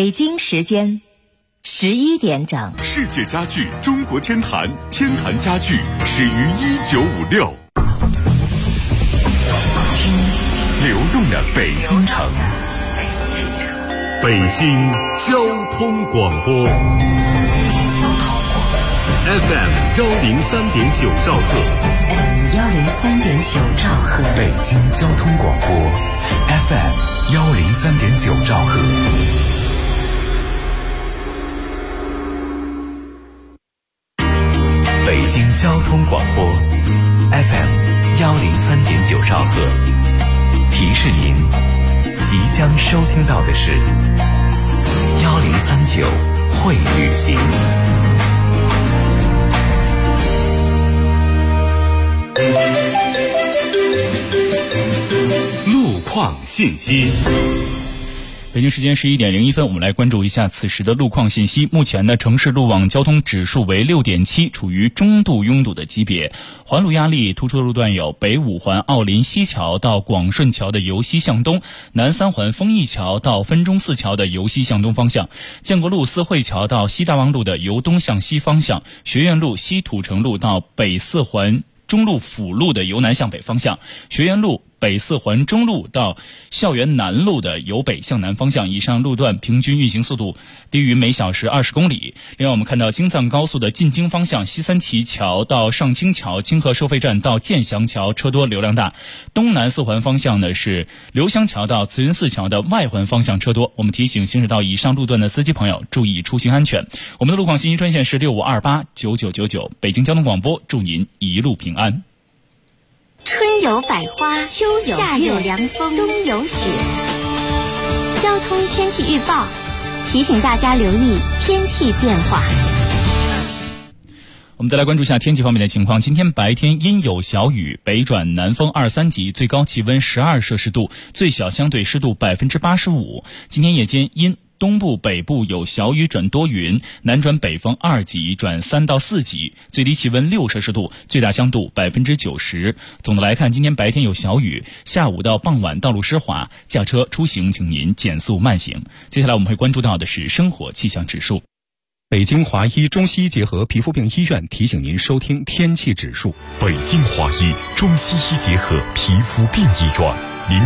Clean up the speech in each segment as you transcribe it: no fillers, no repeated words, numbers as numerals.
北京时间11点整。 世界家具中国天坛，天坛家具始于1956。听流动的北京城，北京交通广播 FM 103.9兆赫 103.9兆赫， 北京交通广播 FM 103.9兆赫。北京交通广播 FM 103.9兆赫，提示您即将收听到的是1039会旅行。路况信息。 北京时间11点01分，我们来关注一下此时的路况信息。目前呢，城市路网交通指数为6.7，处于中度拥堵的级别。环路压力突出的路段有北五环奥林西桥到广顺桥的由西向东，南三环丰益桥到分钟寺桥的由西向东方向，建国路思汇桥到西大望路的由东向西方向，学院路西土城路到北四环中路辅路的由南向北方向，学院路北四环中路到校园南路的由北向南方向，以上路段平均运行速度低于每小时20公里。另外我们看到京藏高速的进京方向，西三旗桥到上清桥、清河收费站到建祥桥车多流量大。东南四环方向呢是刘香桥到慈云寺桥的外环方向车多。我们提醒行驶到以上路段的司机朋友注意出行安全。我们的路况信息专线是65289999，北京交通广播，祝您一路平安。 春有百花，秋有夏有凉风，冬有雪。交通天气预报提醒大家留意天气变化。 我们再来关注一下天气方面的情况。今天白天阴有小雨，北转南风2、3级，最高气温12摄氏度，最小相对湿度85%。今天夜间阴东部北部有小雨转多云，南转北风2级转3到4级，最低气温6摄氏度，最大香度90%。总的来看，今天白天有小雨，下午到傍晚道路湿滑，驾车出行请您减速慢行。接下来我们会关注到的是生活气象指数。 北京华医中西医结合皮肤病医院提醒您收听天气指数。 北京华医中西医结合皮肤病医院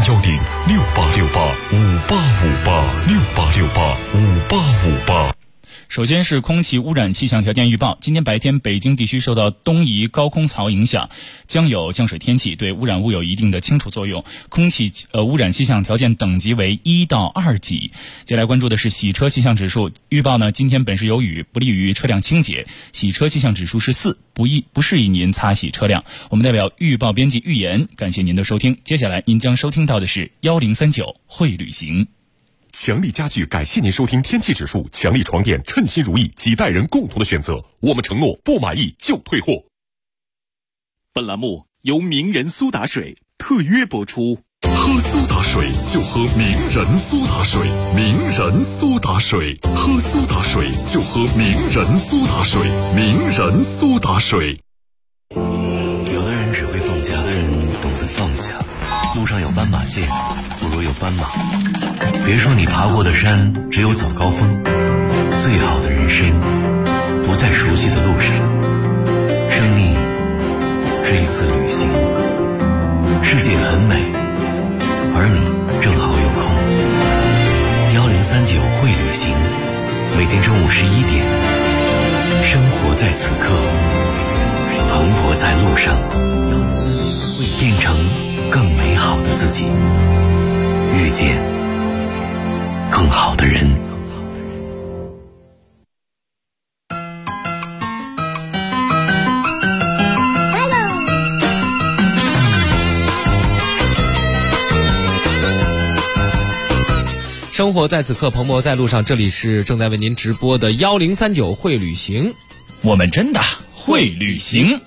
，0106868586868685858。 首先是空气污染气象条件预报。今天白天北京地区受到东移高空槽影响，将有降水天气，对污染物有一定的清除作用。空气污染气象条件等级为1到2级。接下来关注的是洗车气象指数预报呢，今天本市有雨，不利于车辆清洁，洗车气象指数是4，不适宜您擦洗车辆。我们代表预报编辑预言，感谢您的收听。接下来您将收听到的是1039会旅行。 强力家具感谢您收听天气指数，强力床垫称心如意，几代人共同的选择，我们承诺不满意就退货。本栏目由名人苏打水特约播出。喝苏打水就喝名人苏打水，名人苏打水，喝苏打水就喝名人苏打水，名人苏打水。 有的人只会放假，有的人懂得放下。路上有斑马线，不如有斑马。别说你爬过的山只有早高峰，最好的人生不在熟悉的路上。生命是一次旅行，世界很美，而你正好有空。1039会旅行，每天中午11点，生活在此刻，蓬勃在路上，变成更美好的自己，遇见更好的人。 生活在此刻，蓬勃在路上。这里是正在为您直播的1039会旅行， 我们真的会旅行。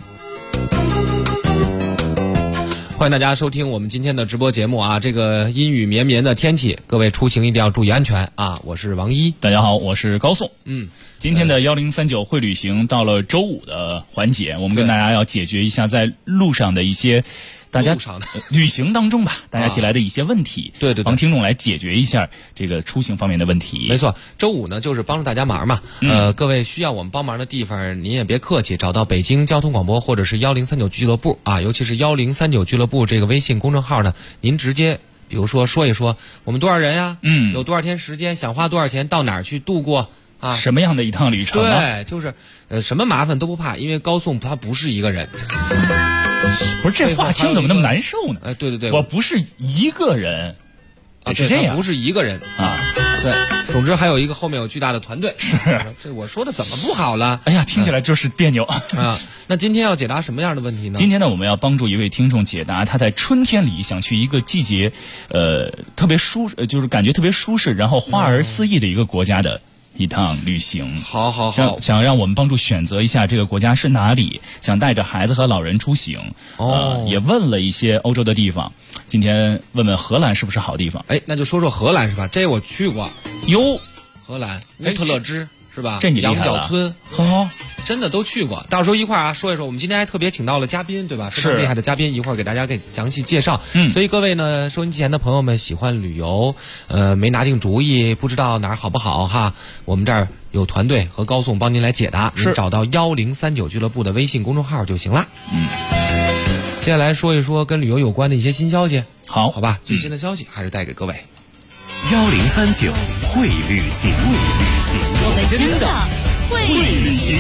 欢迎大家收听我们今天的直播节目啊！这个阴雨绵绵的天气，各位出行一定要注意安全啊！我是王一， 大家好，我是高颂。今天的1039会旅行到了周五的环节，我们跟大家要解决一下在路上的一些大家路上的旅行当中吧，大家提来的一些问题， 对对对， 帮听众来解决一下这个出行方面的问题。 没错，周五呢就是帮助大家忙嘛。各位需要我们帮忙的地方，您也别客气，找到北京交通广播或者是1039俱乐部啊，尤其是1039俱乐部这个微信公众号呢，您直接比如说一说我们多少人呀，有多少天时间，想花多少钱，到哪儿去度过啊？ 什么样的一趟旅程？ 对，就是什么麻烦都不怕，因为高颂它不是一个人。 不是，这话听怎么那么难受呢？ 对对对， 我不是一个人啊， 是这样， 不是一个人啊。对，总之还有一个后面有巨大的团队。 是， 这我说的怎么不好了？ 哎呀，听起来就是别扭啊。那今天要解答什么样的问题呢？ 今天呢，我们要帮助一位听众解答他在春天里想去一个季节，特别就是感觉特别舒适，然后花儿四溢的一个国家的一趟旅行。 好， 想让我们帮助选择一下这个国家是哪里，想带着孩子和老人出行。也问了一些欧洲的地方，今天问问荷兰是不是好地方？ 哎，那就说说荷兰是吧？这我去过哟， 荷兰乌特勒支是吧？ 这你厉害了。 羊角村， 好， 真的都去过。到时候一块儿说一说。我们今天还特别请到了嘉宾，对吧？非常厉害的嘉宾，一会儿给大家详细介绍。所以各位呢，收音机前的朋友们，喜欢旅游，没拿定主意，不知道哪儿好不好哈？我们这儿有团队和高颂帮您来解答。您找到1039俱乐部的微信公众号就行了。接下来说一说跟旅游有关的一些新消息。好吧，最新的消息还是带给各位。 1039会旅行， 我们真的会旅行。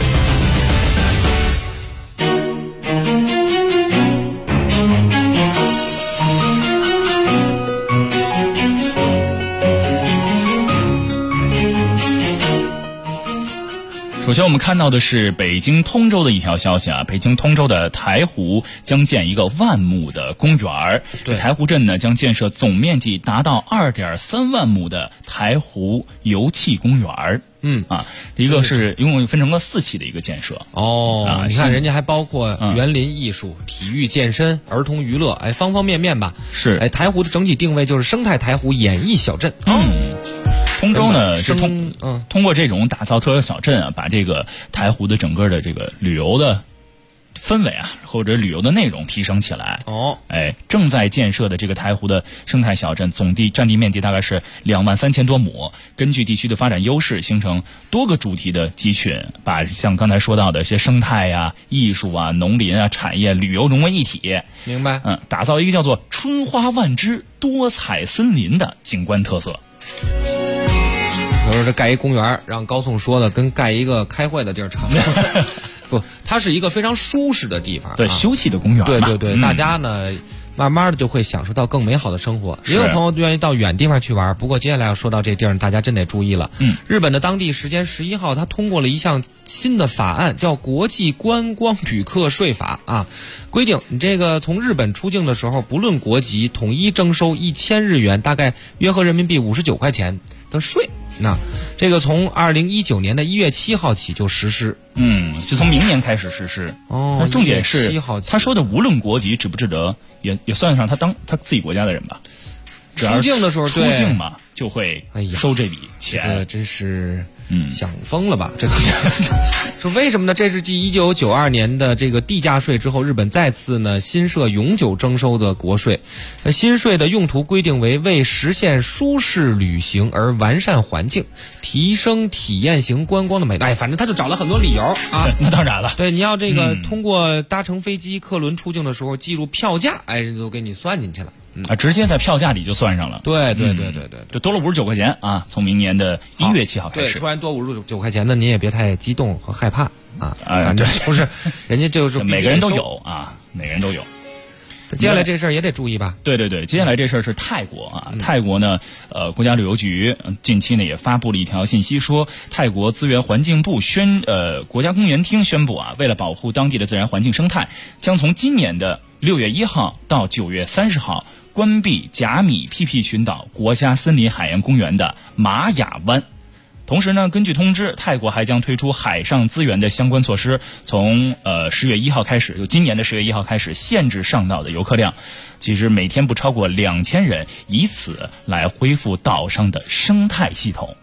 首先我们看到的是北京通州的一条消息啊，北京通州的台湖将建一个万亩的公园。对，台湖镇呢将建设总面积达到2.3万亩的台湖油气公园。一个是一共分成了4期的一个建设。 你看人家还包括园林艺术、体育健身、儿童娱乐，方方面面吧。是，台湖的整体定位就是生态台湖演艺小镇。 通州呢是通过这种打造特色小镇啊，把这个台湖的整个的这个旅游的氛围啊，或者旅游的内容提升起来。正在建设的这个台湖的生态小镇，总占地面积大概是23000多亩。根据地区的发展优势，形成多个主题的集群，把像刚才说到的一些生态啊、艺术啊、农林啊、产业、旅游融为一体。 明白？ 打造一个叫做春花万枝、多彩森林的景观特色。 这盖一公园，让高颂说的跟盖一个开会的地儿差不多。不，它是一个非常舒适的地方， 对，休憩的公园。 对，大家呢慢慢的就会享受到更美好的生活。也有朋友愿意到远地方去玩，不过接下来要说到这地儿，大家真得注意了。日本的当地时间11号，他通过了一项新的法案，叫国际观光旅客税法啊，规定你这个从日本出境的时候，不论国籍，统一征收1000日元，大概约合人民币59块钱的税。那这个从2019年的1月7号起就实施。 就从明年开始实施。那重点是他说的无论国籍，指不指得也算上他自己国家的人吧？ 出境的时候， 出境嘛就会收这笔钱。 真是想疯了吧？这个说为什么呢？这是继1992年的这个地价税之后，日本再次呢新设永久征收的国税。新税的用途规定为实现舒适旅行而完善环境，提升体验型观光的美。反正他就找了很多理由啊。 那当然了， 对，你要这个通过搭乘飞机、客轮出境的时候计入票价，人都给你算进去了。 直接在票价里就算上了。 对， 就多了59块钱啊！从明年的1月7号开始。 对，突然多59块钱呢，您也别太激动和害怕啊。反正不是，人家就是每个人都有啊，每个人都有。 接下来这事儿也得注意吧？ 对，接下来这事儿是泰国啊。泰国呢，国家旅游局近期呢也发布了一条信息，说泰国资源环境部国家公园厅宣布啊，为了保护当地的自然环境生态，将从今年的6月1号到9月30号。关闭甲米屁屁群岛国家森林海洋公园的玛雅湾。同时呢，根据通知，泰国还将推出海上资源的相关措施，从10月1号开始，就今年的10月1号开始，限制上岛的游客量，其实每天不超过2000人，以此来恢复岛上的生态系统。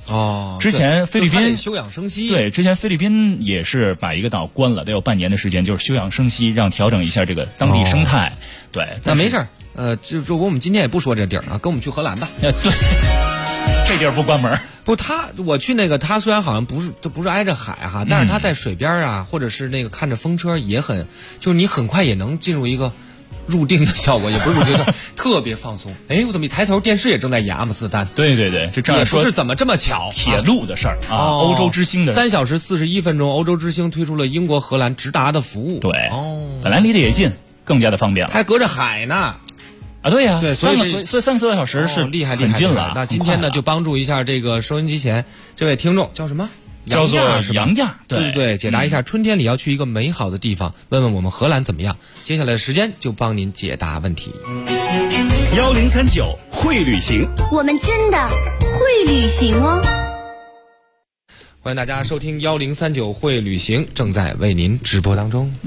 哦， 之前菲律宾休养生息， 对，之前菲律宾也是把一个岛关了，得有半年的时间，就是休养生息，让调整一下这个当地生态。对， 那没事儿，就我们今天也不说这地儿啊，跟我们去荷兰吧。 对，这地儿不关门。 不，我去那个，它虽然好像不是挨着海哈，但是它在水边啊，或者是那个看着风车也很，就是你很快也能进入一个入定的效果，也不是入定的，特别放松。哎，我怎么一抬头电视也正在演阿姆斯特丹？ 对对对，这也不是怎么这么巧， 铁路的事儿啊，欧洲之星的 3小时41分钟，欧洲之星推出了英国荷兰直达的服务。 对，本来离得也近，更加的方便了， 还隔着海呢。 啊，对呀， 对， 所以3个多小时是厉害很近了。 那今天呢，就帮助一下这个收音机前这位听众，叫什么？ 叫做杨亚， 对对，解答一下春天里要去一个美好的地方，问问我们荷兰怎么样？接下来的时间就帮您解答问题。 1039会旅行， 我们真的会旅行哦。 欢迎大家收听1039会旅行，正在为您直播当中。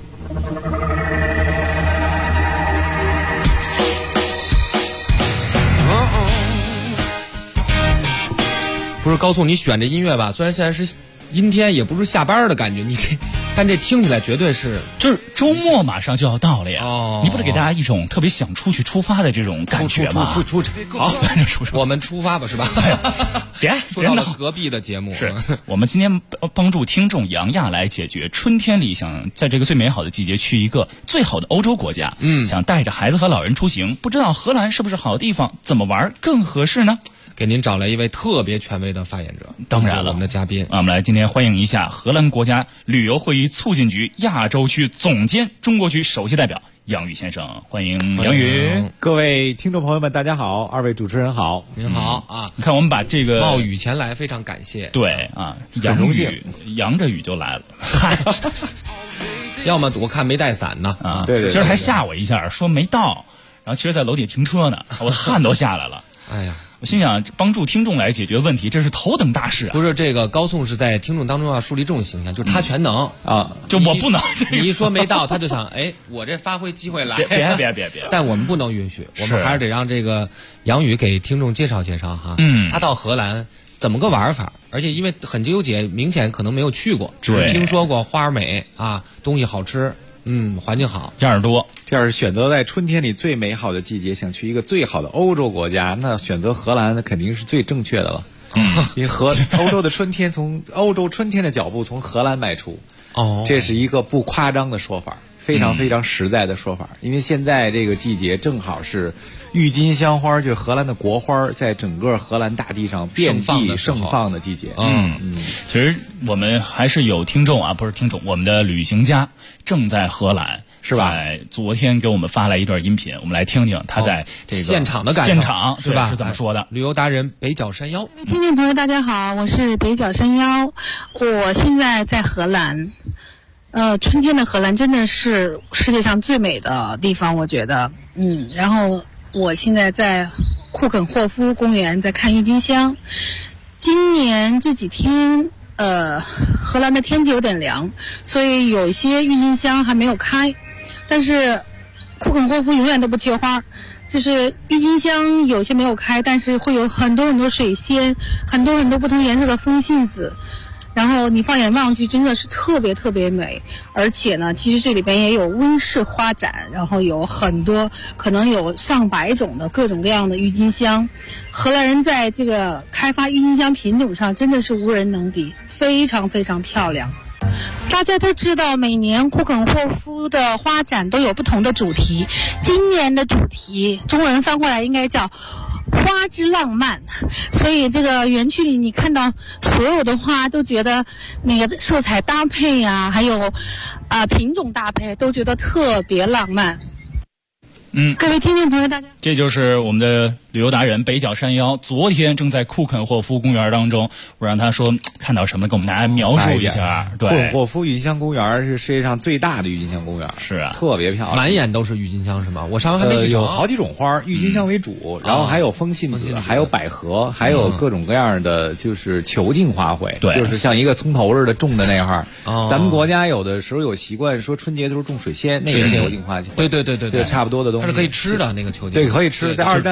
不是高颂，你选这音乐吧，虽然现在是阴天，也不是下班的感觉，但这听起来绝对是， 就是周末马上就要到了呀，你不得给大家一种特别想出发的这种感觉吗？ 好，我们出发吧，是吧？ 别说到了隔壁的节目， 是我们今天帮助听众杨亚来解决春天里想在这个最美好的季节去一个最好的欧洲国家，想带着孩子和老人出行，不知道荷兰是不是好地方，怎么玩更合适呢？ 给您找来一位特别权威的发言者， 当然了， 我们的嘉宾我们来今天欢迎一下荷兰国家旅游会议促进局亚洲区总监中国区首席代表杨宇先生，欢迎杨宇。 各位听众朋友们，大家好，二位主持人好， 您好啊！ 你看我们把这个冒雨前来，非常感谢。 对啊，杨宇扬着雨就来了， 要么我看没带伞呢啊！对，其实还吓我一下，说没到，然后其实在楼底停车呢，我汗都下来了。 哎呀！ 我心想，帮助听众来解决问题，这是头等大事啊！ 不是这个高颂是在听众当中要树立这种形象，就是他全能啊， 就我不能。 你一说没到，他就想，哎，我这发挥机会来， 别！ 但我们不能允许，我们还是得让这个杨宇给听众介绍介绍哈。他到荷兰怎么个玩法？而且因为很纠结，明显可能没有去过，只是听说过花儿美啊，东西好吃。环境好， 样儿多。 这要是选择在春天里最美好的季节，想去一个最好的欧洲国家，那选择荷兰那肯定是最正确的了。因为欧洲的春天，从欧洲春天的脚步从荷兰迈出。这是一个不夸张的说法，非常非常实在的说法。因为现在这个季节正好是郁金香花，就是荷兰的国花，在整个荷兰大地上遍地盛放的季节。 其实我们还是有听众啊，不是听众，我们的旅行家正在荷兰， 是吧？ 昨天给我们发来一段音频，我们来听听他在这个现场的感受， 现场是吧？ 是怎么说的？ 旅游达人北角山腰， 听众朋友大家好，我是北角山腰，我现在在荷兰。春天的荷兰真的是世界上最美的地方，我觉得。然后我现在在库肯霍夫公园在看郁金香。今年这几天，荷兰的天气有点凉，所以有一些郁金香还没有开。但是库肯霍夫永远都不缺花，就是郁金香有些没有开，但是会有很多很多水仙，很多很多不同颜色的风信子。然后你放眼望去真的是特别特别美，而且呢其实这里边也有温室花展，然后有很多可能有上百种的各种各样的郁金香。荷兰人在这个开发郁金香品种上真的是无人能敌，非常非常漂亮。大家都知道每年库肯霍夫的花展都有不同的主题，今年的主题中文翻过来应该叫花之浪漫，所以这个园区里你看到所有的花都觉得那个色彩搭配啊，还有品种搭配都觉得特别浪漫。各位听众朋友大家， 这就是我们的旅游达人北角山腰，昨天正在库肯霍夫公园当中，我让他说看到什么，给我们大家描述一下。对， 库肯霍夫郁金香公园是世界上最大的郁金香公园， 是啊， 特别漂亮， 满眼都是郁金香是吗？我上回还没去有好几种花，郁金香为主，然后还有风信子，还有百合，还有各种各样的就是球茎花卉， 对， 就是像一个葱头似的种的那块。咱们国家有的时候有习惯说春节都是种水仙，那个球茎花卉， 对， 差不多的东西。 它是可以吃的那个球茎， 对，可以吃。在二战的时候，这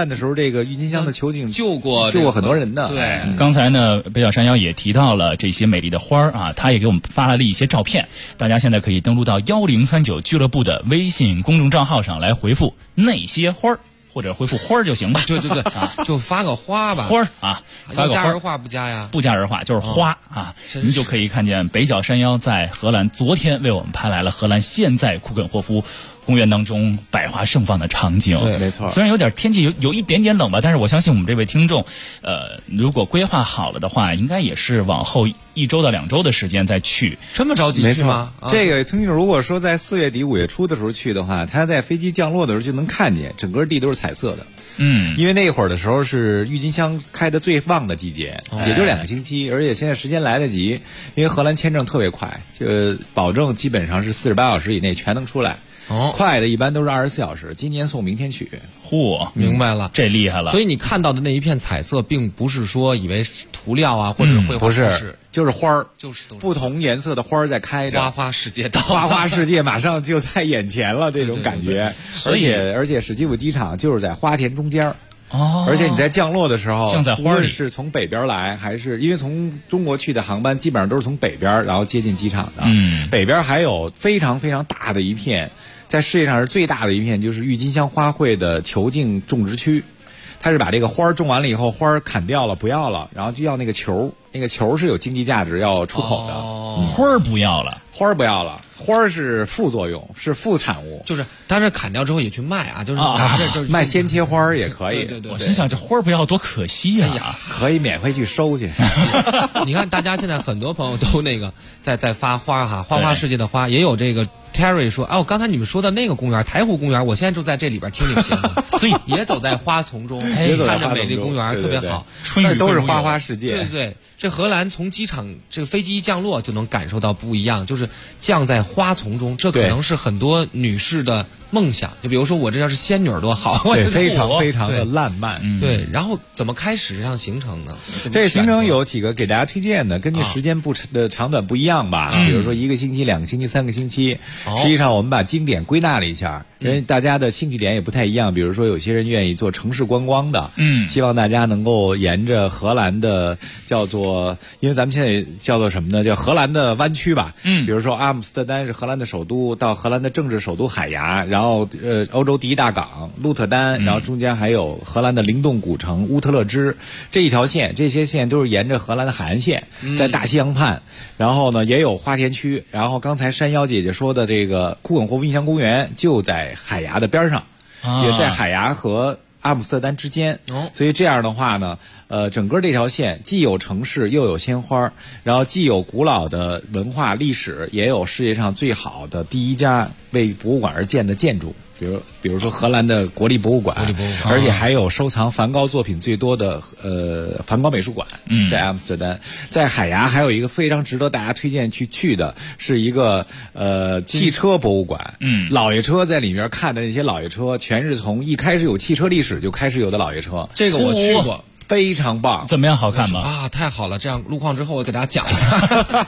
这个郁金香的球景救过很多人的。 对，刚才呢，北角山腰也提到了这些美丽的花儿啊，他也给我们发来了一些照片。大家现在可以登录到1039俱乐部的微信公众账号上来回复那些花儿。或者回复花儿就行吧。 对就发个花吧。 花儿啊，发个花。 加儿化不加呀？ 不加儿化，就是花啊。您就可以看见北角山腰在荷兰昨天为我们拍来了荷兰现在库肯霍夫公园当中百花盛放的场景。 对，没错。 虽然有点天气有一点点冷吧，但是我相信我们这位听众，如果规划好了的话，应该也是往后1周到2周的时间再去。 这么着急去吗？ 这个听众如果说在4月底5月初的时候去的话，他在飞机降落的时候就能看见整个地都是彩色的。因为那会儿的时候是郁金香开的最旺的季节，也就2个星期，而且现在时间来得及，因为荷兰签证特别快，就保证基本上是48小时以内全能出来。快的一般都是24小时，今年送明天取。 嚯， 明白了， 这厉害了。 所以你看到的那一片彩色，并不是说以为涂料啊或者绘画， 不是，就是花儿， 就是不同颜色的花儿在开着， 花花世界到， 花花世界马上就在眼前了，这种感觉。而且史基普机场就是在花田中间。而且你在降落的时候， 降在花里， 是从北边来，还是因为从中国去的航班基本上都是从北边，然后接近机场的。北边还有非常非常大的一片，在世界上是最大的一片，就是郁金香花卉的球茎种植区。它是把这个花种完了以后，花砍掉了不要了，然后就要那个球，那个球是有经济价值要出口的。 花不要了， 花不要了，花是副作用，是副产物。 就是但是砍掉之后也去卖啊，就是拿着就是卖鲜切花也可以。 对， 我心想这花不要多可惜呀！ 可以免费去收去。 你看大家现在很多朋友都那个在发花哈，花花世界的花也有这个。Terry 说：“我刚才你们说的那个公园，台湖公园，我现在就在这里边听你们节目，所以也走在花丛中，看着美丽公园特别好。 春雨都是花花世界。 对，这荷兰从机场这个飞机一降落就能感受到不一样，就是降在花丛中，这可能是很多女士的梦想。就比如说我这要是仙女多好， 对，非常非常的烂漫。 对，然后怎么开始这样行程呢？ 这个行程有几个给大家推荐的，根据时间的长短不一样吧。比如说1个星期、2个星期、3个星期。实际上我们把经典归纳了一下，因为大家的兴趣点也不太一样。比如说有些人愿意做城市观光的，希望大家能够沿着荷兰的叫做，因为咱们现在叫做什么呢？叫荷兰的湾区吧。比如说阿姆斯特丹是荷兰的首都，到荷兰的政治首都海牙，然后欧洲第一大港鹿特丹，然后中间还有荷兰的灵动古城乌特勒支，这一条线，这些线都是沿着荷兰的海岸线，在大西洋畔，然后呢也有花田区，然后刚才山腰姐姐说的这个库肯霍夫印象公园就在海牙的边上，也在海牙和阿姆斯特丹之间，所以这样的话呢，整个这条线既有城市又有鲜花，然后既有古老的文化历史，也有世界上最好的第一家为博物馆而建的建筑。比如说荷兰的国立博物馆，而且还有收藏梵高作品最多的梵高美术馆，在阿姆斯特丹。在海牙还有一个非常值得大家推荐去的，是一个汽车博物馆。老爷车在里面看的那些老爷车，全是从一开始有汽车历史就开始有的老爷车。 这个我去过。 非常棒， 怎么样？好看吗？ 啊，太好了！这样路况之后，我给大家讲一下。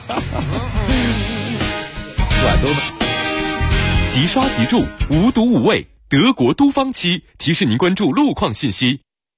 软多。 即刷即住，无毒无味，德国都芳漆提示您关注路况信息。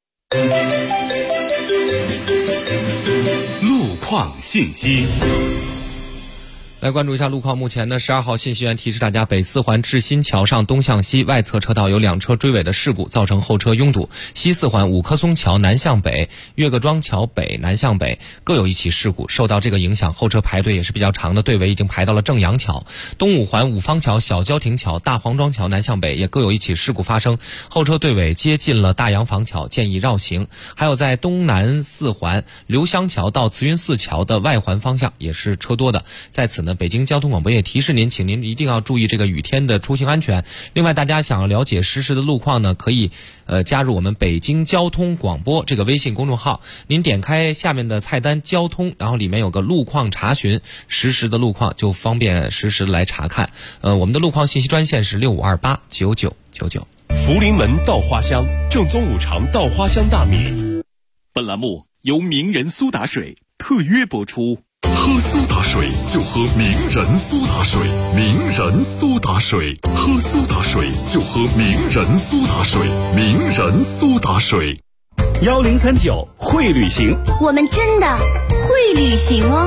路况信息。 来关注一下路况，目前呢12号信息源提示大家，北四环至新桥上东向西外侧车道有2车追尾的事故，造成后车拥堵。西四环五棵松桥南向北、岳各庄桥北南向北各有1起事故，受到这个影响，后车排队也是比较长的，队尾已经排到了正阳桥。东五环五方桥小交亭桥大黄庄桥南向北也各有1起事故发生，后车队尾接近了大洋房桥，建议绕行。还有在东南四环刘香桥到慈云寺桥的外环方向也是车多的，在此呢北京交通广播也提示您，请您一定要注意这个雨天的出行安全。另外大家想要了解实时的路况呢，可以加入我们北京交通广播这个微信公众号，您点开下面的菜单交通，然后里面有个路况查询，实时的路况就方便实时来查看。我们的路况信息专线是65289999。 福临门稻花香，正宗五常稻花香大米。本栏目由名人苏打水特约播出。 喝苏打水就喝名人苏打水，名人苏打水，喝苏打水就喝名人苏打水，名人苏打水。 1039会旅行， 我们真的会旅行哦。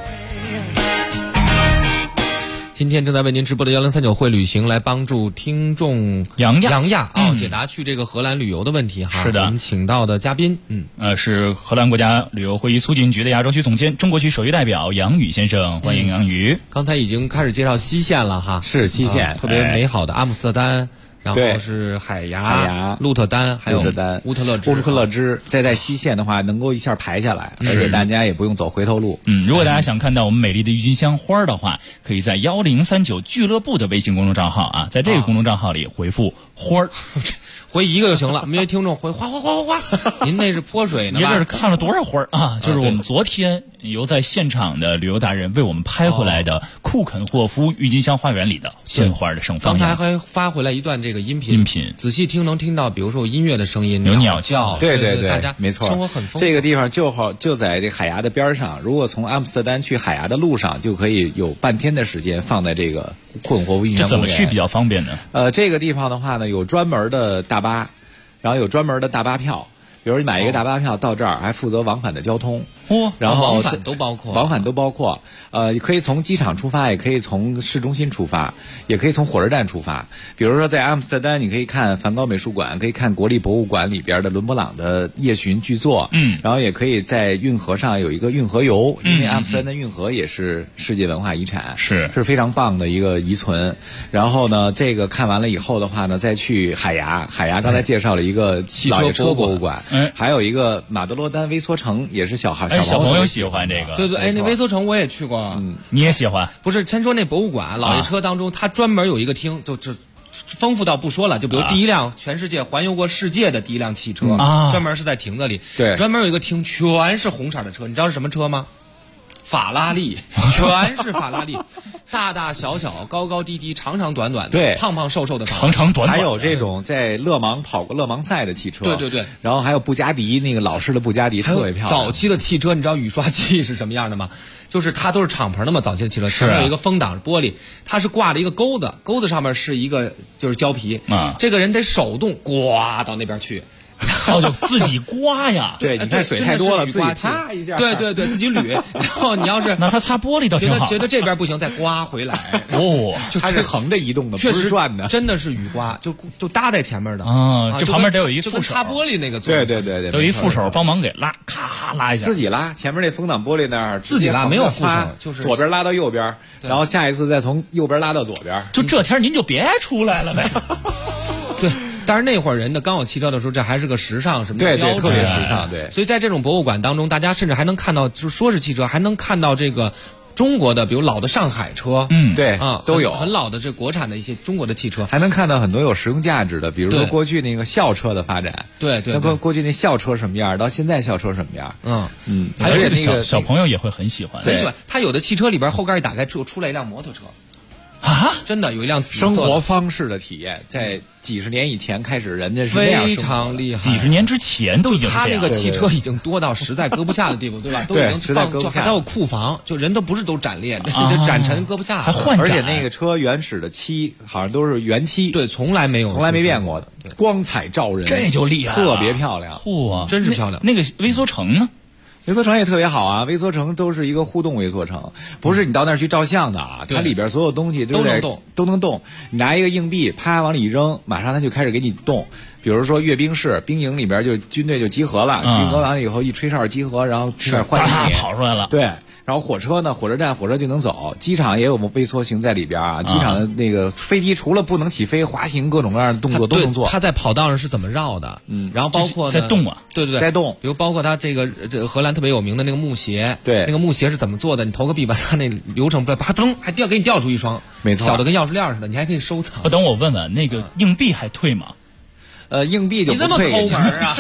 今天正在为您直播的1039会旅行，来帮助听众杨亚解答去这个荷兰旅游的问题哈。 是的， 我们请到的嘉宾， 是荷兰国家旅游会议促进局的亚洲区总监、中国区首席代表杨宇先生，欢迎杨宇。 刚才已经开始介绍西线了哈， 是西线， 特别美好的阿姆斯特丹。然后是海牙、鹿特丹，还有乌特勒支。 再在西线的话，能够一下排下来，而且大家也不用走回头路。 如果大家想看到我们美丽的郁金香花的话，可以在1039俱乐部的微信公众账号啊，在这个公众账号里回复花儿。 回一个就行了，没听众回哗哗哗哗哗。您那是泼水呢？ 您这是看了多少花啊？就是我们昨天由在现场的旅游达人为我们拍回来的库肯霍夫郁金香花园里的鲜花的盛放。 刚才还发回来一段这个音频，仔细听能听到，比如说有音乐的声音， 有鸟叫， 对， 大家没错， 生活很丰富。 这个地方就在这海牙的边上，如果从阿姆斯特丹去海牙的路上，就可以有半天的时间放在这个库肯霍夫郁金香公园。 这怎么去比较方便呢？ 这个地方的话呢，有专门的大巴。然后有专门的大巴票，比如你买一个大巴票到这儿，还负责往返的交通。然后往返都包括。 可以从机场出发，也可以从市中心出发，也可以从火车站出发。比如说在阿姆斯特丹，你可以看梵高美术馆，可以看国立博物馆里边的伦勃朗的夜巡剧作。然后也可以在运河上有一个运河游，因为阿姆斯特丹的运河也是世界文化遗产，是非常棒的一个遗存。然后呢，这个看完了以后的话呢，再去海牙刚才介绍了一个老爷车博物馆，还有一个马德罗丹微缩城，也是小朋友喜欢这个。 对，那微缩城我也去过。 你也喜欢？ 不是，先说那博物馆，老爷车当中，它专门有一个厅，就丰富到不说了。就比如第一辆全世界环游过世界的第一辆汽车，专门是在亭子里， 对， 专门有一个厅，全是红色的车。你知道是什么车吗？法拉利，全是法拉利，大大小小、高高低低、长长短短的， 对， 胖胖瘦瘦的， 长长短短。 还有这种在勒芒跑过勒芒赛的汽车， 对。 然后还有布加迪，那个老式的布加迪特别漂亮。 早期的汽车，你知道雨刷器是什么样的吗？就是它都是敞篷的嘛，早期的汽车前面有一个风挡玻璃，它是挂了一个钩子，钩子上面是一个就是胶皮，这个人得手动刮到那边去。 然后就自己刮呀， 对，你看水太多了，自己擦一下， 对，自己捋。然后你要是那他擦玻璃倒挺好， 觉得这边不行，再刮回来。 就它是横着移动的，不是转的， 真的是雨刮，就搭在前面的这旁边得有一副手， 擦玻璃那个， 对， 有一副手帮忙给拉，咔拉一下， 自己拉前面那风挡玻璃那儿， 自己拉没有副手，就是左边拉到右边，然后下一次再从右边拉到左边。 就这天您就别出来了呗。 对。但是那会儿人的刚有汽车的时候，这还是个时尚什么对，特别时尚，对。 所以在这种博物馆当中，大家甚至还能看到，就说是汽车，还能看到这个中国的，比如老的上海车， 对都有很老的这国产的一些中国的汽车， 还能看到很多有实用价值的，比如说过去那个校车的发展， 对， 那过去那校车什么样，到现在校车什么样， 还有那个小朋友也会很喜欢， 很喜欢。他有的汽车里边后盖一打开，就出来一辆摩托车。真的有一辆生活方式的体验，在几十年以前开始，人家是那样非常厉害。 几十年之前都已经是他那个汽车已经多到实在搁不下的地步，对吧？都已经实在搁不下， 还有库房，就人都不是都展列，展陈搁不下， 还换展。 而且那个车原始的漆好像都是原漆， 对，从来没变过的，光彩照人， 这就厉害， 特别漂亮， 真是漂亮。 那个微缩城呢？ 微缩城也特别好啊，微缩城都是一个互动微缩城，不是你到那儿去照相的啊，它里边所有东西都能动。你拿一个硬币，啪往里一扔，马上它就开始给你动。比如说阅兵式，兵营里边就军队就集合了，集合完了以后一吹哨集合，然后开始欢迎你， 跑出来了。 对，然后火车呢，火车站火车就能走，机场也有微缩型在里边啊。机场的那个飞机除了不能起飞，滑行各种各样的动作都能做。 它在跑道上是怎么绕的？然后包括在动啊， 对， 在动。 比如包括它这荷兰特别有名的那个木鞋， 对， 那个木鞋是怎么做的？你投个币把它那流程啪咚还给你掉出一双， 没错， 小的跟钥匙链似的，你还可以收藏。 等我问问，那个硬币还退吗？ 硬币就不退。 你这么抠门啊！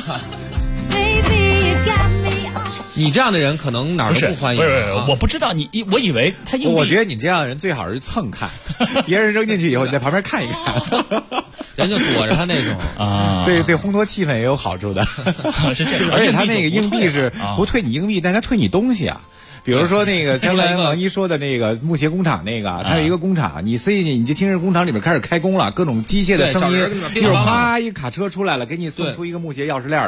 你这样的人可能哪儿都不欢迎。 不是，我不知道我以为他硬币。 我觉得你这样的人最好是蹭看，别人扔进去以后你在旁边看一看。 人就躲着他那种啊，对烘托气氛也有好处的。 是这样， 而且他那个硬币是不退你硬币，但他退你东西啊。比如说那个刚才王一说的那个木鞋工厂那个，它有一个工厂，你塞进去，你就听着工厂里面开始开工了，各种机械的声音，一会儿啪一卡车出来了，给你送出一个木鞋钥匙链来。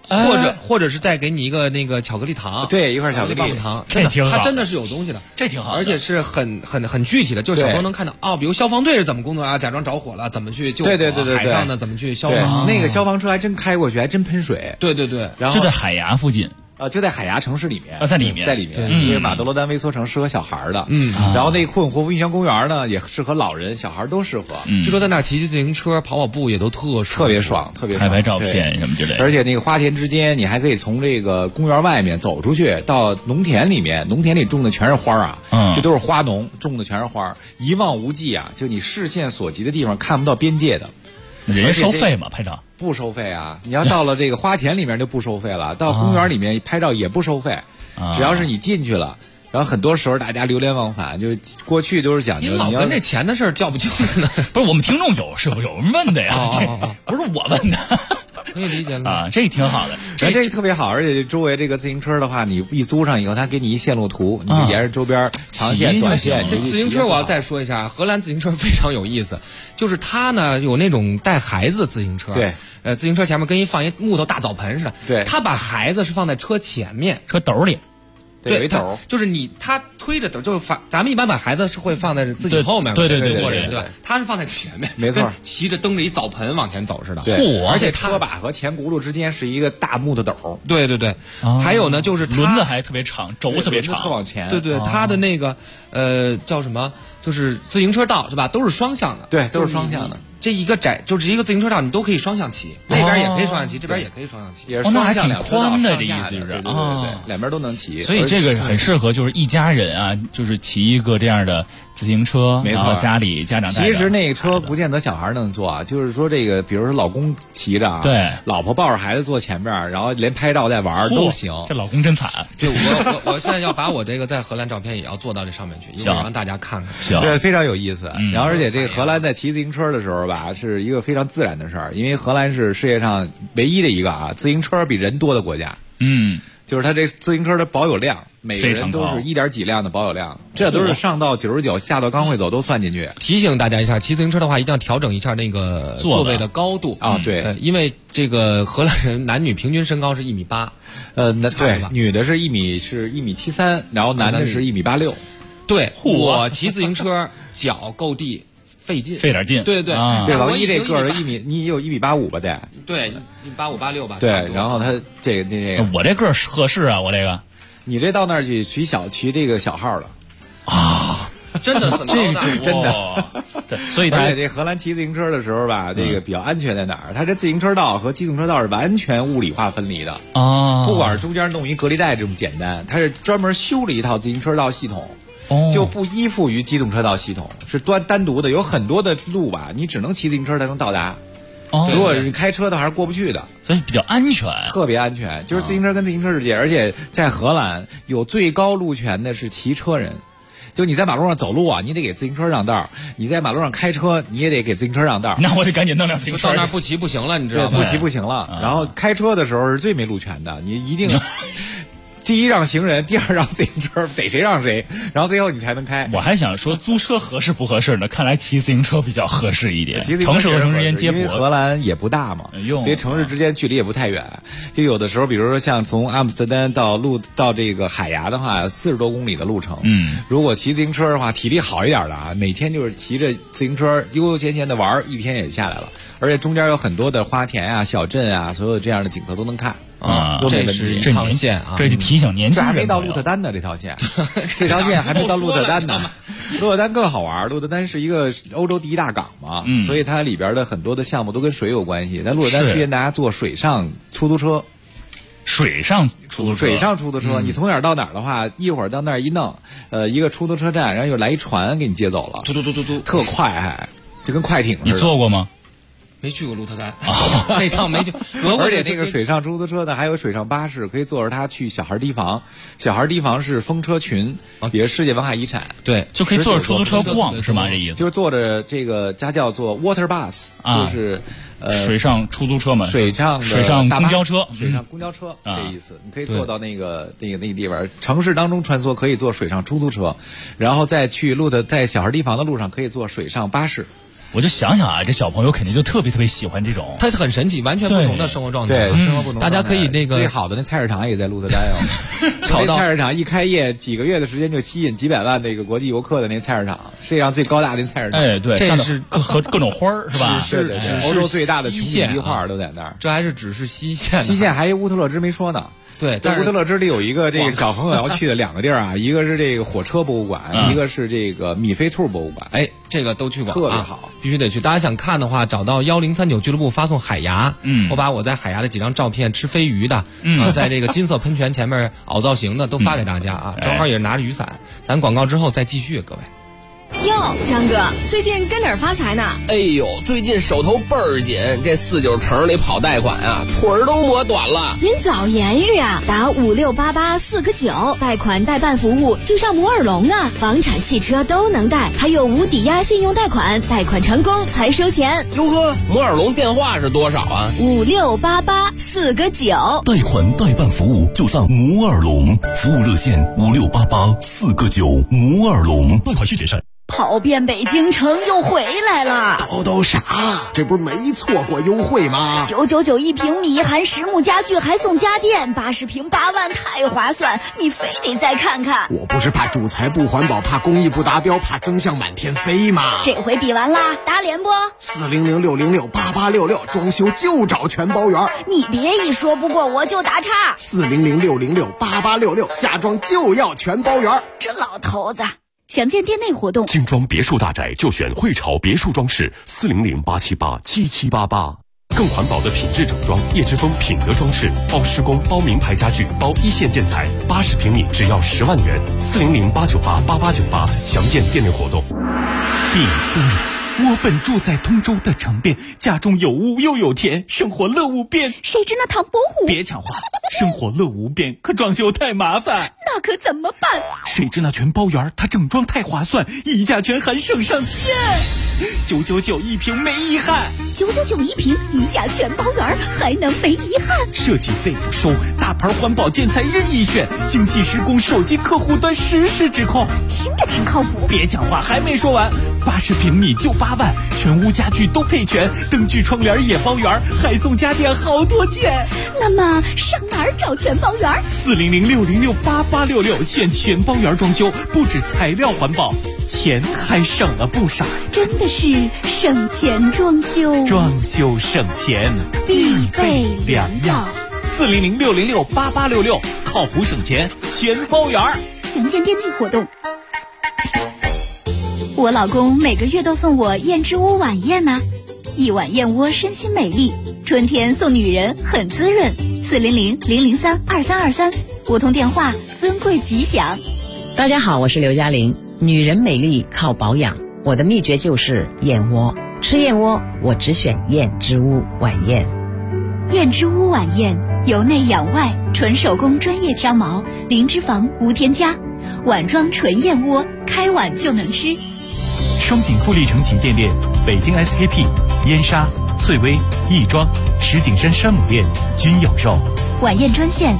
或者是带给你一个那个巧克力糖， 对，一块巧克力棒棒糖， 这挺好， 它真的是有东西的， 这挺好， 而且是很具体的，就是小朋友能看到哦，比如消防队是怎么工作啊，假装着火了怎么去救火， 对， 海上的怎么去消防， 那个消防车还真开过去，还真喷水， 对， 然后就在海牙附近。 就在海牙城市里面， 在里面， 因为马德罗丹微缩城适合小孩的，然后那库恩霍夫运泉公园呢也适合老人，小孩都适合。 据说在那骑自行车、跑步也都特别爽， 拍照片什么之类的。 而且那个花田之间，你还可以从这个公园外面走出去，到农田里面，农田里种的全是花啊，这都是花农种的全是花，一望无际啊，就你视线所及的地方看不到边界的。 人家收费吗？拍照不收费啊！你要到了这个花田里面就不收费了，到公园里面拍照也不收费，只要是你进去了。然后很多时候大家流连忘返，就过去都是讲究。 你老跟这钱的事儿较不清楚呢？ 不是我们听众有人问的呀，不是我问的。 可以理解了啊，这挺好的， 这个特别好，而且周围这个自行车的话，你一租上以后，他给你一线路图，你就沿着周边长线、短线。 这自行车我要再说一下，荷兰自行车非常有意思，就是它呢有那种带孩子的自行车， 对， 自行车前面放一木头大澡盆似的， 对， 他把孩子是放在车前面， 车斗里。 对，有一斗， 就是他推着斗，就是咱们一般把孩子是会放在自己后面， 对， 他是放在前面， 没错， 骑着蹬着一澡盆往前走似的， 对，而且车把和前轱辘之间是一个大木头斗， 对，还有呢就是轮子还特别长，轴特别长， 特往前， 对，它的那个叫什么？就是自行车道是吧？都是双向的， 对，都是双向的。 这一个就是一个自行车道，你都可以双向骑，那边也可以双向骑，这边也可以双向骑， 也是双向挺宽的，这意思就是对，两边都能骑。 所以这个很适合就是一家人啊，就是骑一个这样的自行车， 没错， 家里家长带。 其实那个车不见得小孩能坐啊，就是说这个，比如说老公骑着啊， 对， 老婆抱着孩子坐前面，然后连拍照带玩都行。 这老公真惨。 对，我现在要把我这个在荷兰照片也要做到这上面去，一会儿让大家看看。 行， 对，非常有意思。然后而且这个荷兰在骑自行车的时候吧，是一个非常自然的事儿，因为荷兰是世界上唯一的一个自行车比人多的国家。就是它这自行车的保有量，每个人都是1点几辆的保有量，这都是上到99，下到刚会走都算进去。 提醒大家一下，骑自行车的话一定要调整一下那个座位的高度啊。对， 因为这个荷兰人男女平均身高是1.8米。 对，女的是1.73米，然后男的是1.86米。 对，我骑自行车脚够地。费点劲， 对， 王一这个儿1米，你有1.85米吧？得， 对，1.85、1.86吧。 对，然后他这个， 我这个儿合适啊，我这个， 你这到那儿去骑这个小号了啊，真的很这个真的， 对，所以而且这荷兰骑自行车的时候吧，这个比较安全在哪儿？它这自行车道和机动车道是完全物理化分离的啊， 不管是中间弄一隔离带这么简单，它是专门修了一套自行车道系统。就不依附于机动车道系统，是单独的，有很多的路吧，你只能骑自行车才能到达。如果你开车的话是过不去的， 所以比较安全， 特别安全。就是自行车跟自行车之间，而且在荷兰有最高路权的是骑车人。就你在马路上走路啊，你得给自行车让道；你在马路上开车，你也得给自行车让道。 那我得赶紧弄辆自行车。 到那儿不骑不行了，你知道吗？ 不骑不行了。然后开车的时候是最没路权的，你一定。第一让行人，第二让自行车，逮谁让谁，然后最后你才能开。 我还想说租车合适不合适呢？看来骑自行车比较合适一点。城市和城市之间接驳， 因为荷兰也不大嘛，所以城市之间距离也不太远。就有的时候，比如说像从阿姆斯特丹到这个海牙的话，40多公里的路程。如果骑自行车的话，体力好一点的啊，每天就是骑着自行车悠悠闲闲的玩，一天也下来了。而且中间有很多的花田啊、小镇啊，所有这样的景色都能看。 这是一趟线啊！ 这就提醒年轻人， 还没到鹿特丹呢，这条线，这条线还没到鹿特丹呢。鹿特丹更好玩，鹿特丹是一个欧洲第一大港嘛，所以它里边的很多的项目都跟水有关系。在鹿特丹推荐大家坐水上出租车。 水上出租车，你从哪儿到哪儿的话，一会儿到那儿一弄，一个出租车站，然后又来一船给你接走了， 嘟， 特快，还就跟快艇似的。 你坐过吗？ 没去过鹿特丹，那趟没去。 而且那个水上出租车呢，还有水上巴士，可以坐着它去小孩堤防。小孩堤防是风车群，也是世界文化遗产。 对， 就可以坐着出租车逛，是吗？这意思就是坐着这个，它叫做 water bus，就是水上出租车嘛， 水上公交车， 水上公交车这意思。你可以坐到那个地方，城市当中穿梭可以坐水上出租车，然后再去在小孩堤防的路上可以坐水上巴士。 我就想想啊，这小朋友肯定就特别喜欢这种， 他很神奇，完全不同的生活状态。 对，生活不同。 大家可以那个最好的那菜市场也在鹿特丹哦。那菜市场一开业，几个月的时间就吸引几百万那个国际游客的那菜市场，世界上最高大的菜市场。 哎，对， 这是和各种花儿是吧？ 是欧洲最大的穹顶壁画都在那儿。 这还是只是西线， 西线还有乌特勒支没说呢。 对， 但乌特勒支里有一个这个小朋友要去的2个地儿啊，一个是这个火车博物馆，一个是这个米菲兔博物馆。 哎，这个都去过， 特别好， 必须得去。大家想看的话，找到1039俱乐部发送海牙，我把我在海牙的几张照片吃飞鱼的，在这个金色喷泉前面凹造型的都发给大家啊，正好也是拿着雨伞。咱广告之后再继续，各位。 哟，张哥，最近跟哪儿发财呢？ 哎呦，最近手头倍儿紧，这49城里跑贷款啊，腿儿都磨短了。 您早言语啊，打5688-4个9，贷款代办服务就上摩尔龙啊，房产、汽车都能贷，还有无抵押信用贷款，贷款成功才收钱。 哟呵，摩尔龙电话是多少啊 ？5688-4个9， 贷款代办服务就上摩尔龙，服务热线5688-4个9，摩尔龙，贷款需谨慎。 跑遍北京城又回来了， 都啥？这不是没错过优惠吗 ？999一平米，含实木家具还送家电，80平8万，太划算！你非得再看看。 我不是怕主材不环保，怕工艺不达标，怕增项满天飞吗？ 这回比完啦，打脸不 ？400-606-8866，装修就找全包圆。 你别一说不过我就打岔。 400-606-8866，家装就要全包圆。 这老头子。详见店内活动。 精装别墅大宅就选汇潮别墅装饰，400-878-7788。更环保的品质整装，叶之峰品德装饰，包施工、包名牌家具、包一线建材，80平米只要10万元，400-898-8898。详见店内活动。 禀夫人，我本住在通州的城边，家中有屋又有田，生活乐无边。 谁知那唐伯虎？ 别抢话，生活乐无边，可装修太麻烦。 那可怎么办？ 谁知那全包圆，它整装太划算，溢价权还省上天。999一平没遗憾 ，999一平，溢价全包圆，还能没遗憾？ 设计费不收，大牌环保建材任意选，精细施工，手机客户端实时指控， 听着挺靠谱。 别讲话，还没说完，80平米就8万，全屋家具都配全，灯具窗帘也包圆，还送家电好多件。 那么上哪儿找全包圆 ？400-606-8866，选全包圆装修，不止材料环保，钱还省了不少。 真的是省钱装修， 装修省钱必备良药。 400-606-8866，靠谱省钱全包圆。 详见店内活动。我老公每个月都送我燕之屋晚宴呢，一碗燕窝身心美丽，春天送女人很滋润。400-003-2323，拨通电话，尊贵吉祥。 大家好，我是刘嘉玲。女人美丽靠保养，我的秘诀就是燕窝。吃燕窝，我只选燕之屋晚宴。 燕之屋晚宴，由内养外，纯手工专业挑毛，零脂肪无添加，碗装纯燕窝，开碗就能吃。 双井富力城旗舰店，北京 SKP、燕莎、翠微、亦庄、石景山山姆店均有售。 晚宴专线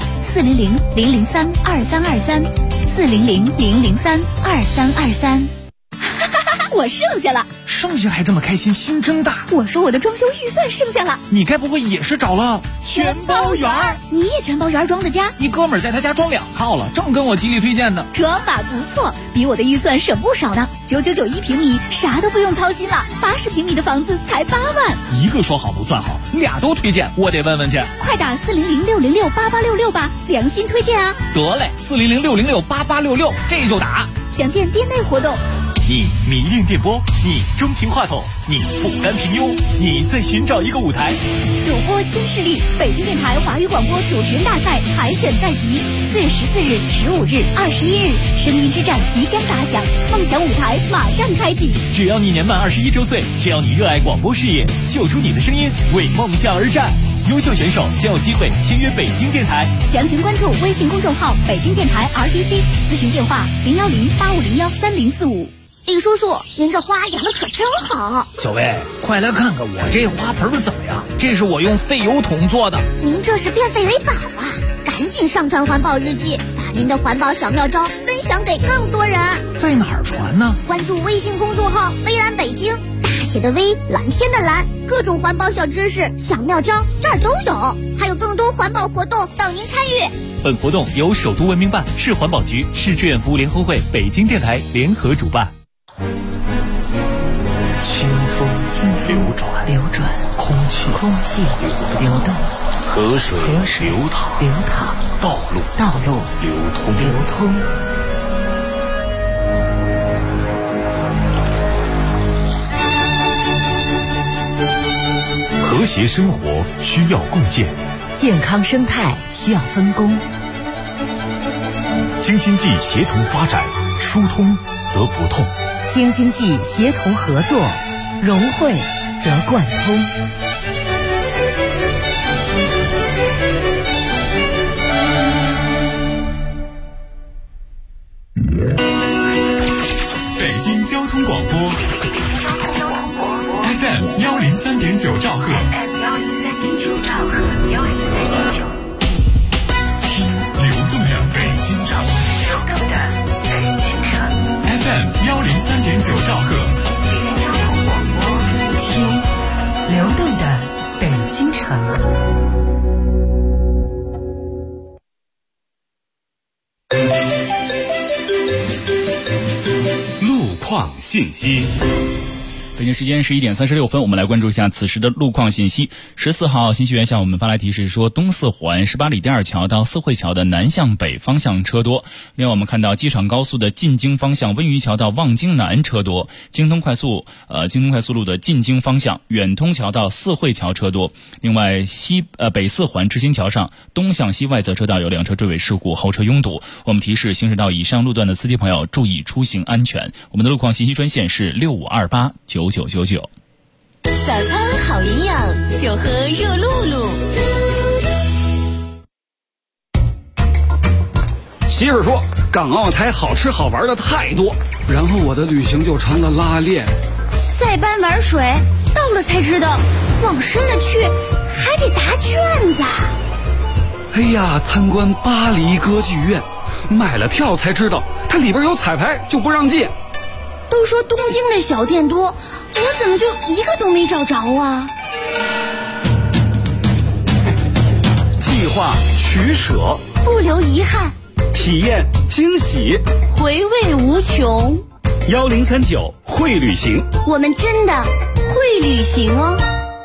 400-003-2323。400-003-2323。我剩下了， 剩下还这么开心，心真大。 我说我的装修预算剩下了， 你该不会也是找了全包圆？ 你也全包圆装的家？ 一哥们儿在他家装2套了，正跟我极力推荐呢。 装法不错，比我的预算省不少呢。999一平米，啥都不用操心了，80平米的房子才8万。 一个说好不算好，俩都推荐，我得问问去。 快打400-606-8866吧，良心推荐啊！ 得嘞，400-606-8866，这就打。 详见店内活动。 你迷恋电波，你钟情话筒，你不甘平庸，你在寻找一个舞台。 主播新势力，北京电台华语广播主持人大赛海选在即，4月14日、15日、21日，声音之战即将打响，梦想舞台马上开启。 只要你年满21周岁，只要你热爱广播事业，秀出你的声音，为梦想而战。优秀选手将有机会签约北京电台。 详情关注微信公众号北京电台 RTC， 咨询电话010-8501-3045。李叔叔，您这花养的可真好。 小薇，快来看看我这花盆怎么样？这是我用废油桶做的。 您这是变废为宝啊！赶紧上传环保日记，把您的环保小妙招分享给更多人。 在哪儿传呢？ 关注微信公众号微蓝北京，大铁的微，蓝天的蓝，各种环保小知识、小妙招这儿都有，还有更多环保活动等您参与。 本活动由首都文明办、市环保局、市志愿服务联合会、北京电台联合主办。 清风流转，空气流动，河水流淌，道路流通。 和谐生活需要共建， 健康生态需要分工。 京津冀协同发展，疏通则不痛； 京津冀协同合作，融汇则贯通。 北京交通广播 FM 103.9兆赫，听流动的北京城，FM 103.9兆赫， 听流动的北京城。 路况信息。 北京时间11点36分，我们来关注一下此时的路况信息。14号信息源向我们发来提示说，东四环18里第二桥到四惠桥的南向北方向车多。另外我们看到机场高速的进京方向温榆桥到望京南车多，京通快速路的进京方向远通桥到四惠桥车多。另外北四环知新桥上东向西外侧车道有辆车追尾事故，后车拥堵。我们提示行驶到以上路段的司机朋友注意出行安全。我们的路况信息专线是65289999。 早餐好营养，就喝热露露。 媳妇说港澳台好吃好玩的太多，然后我的旅行就成了拉练。 塞班玩水，到了才知道往深了去还得答卷子。 哎呀，参观巴黎歌剧院，买了票才知道它里边有彩排就不让进。 都说东京的小店多，我怎么就一个都没找着啊？ 计划取舍， 不留遗憾， 体验惊喜， 回味无穷。 1039会旅行， 我们真的会旅行哦。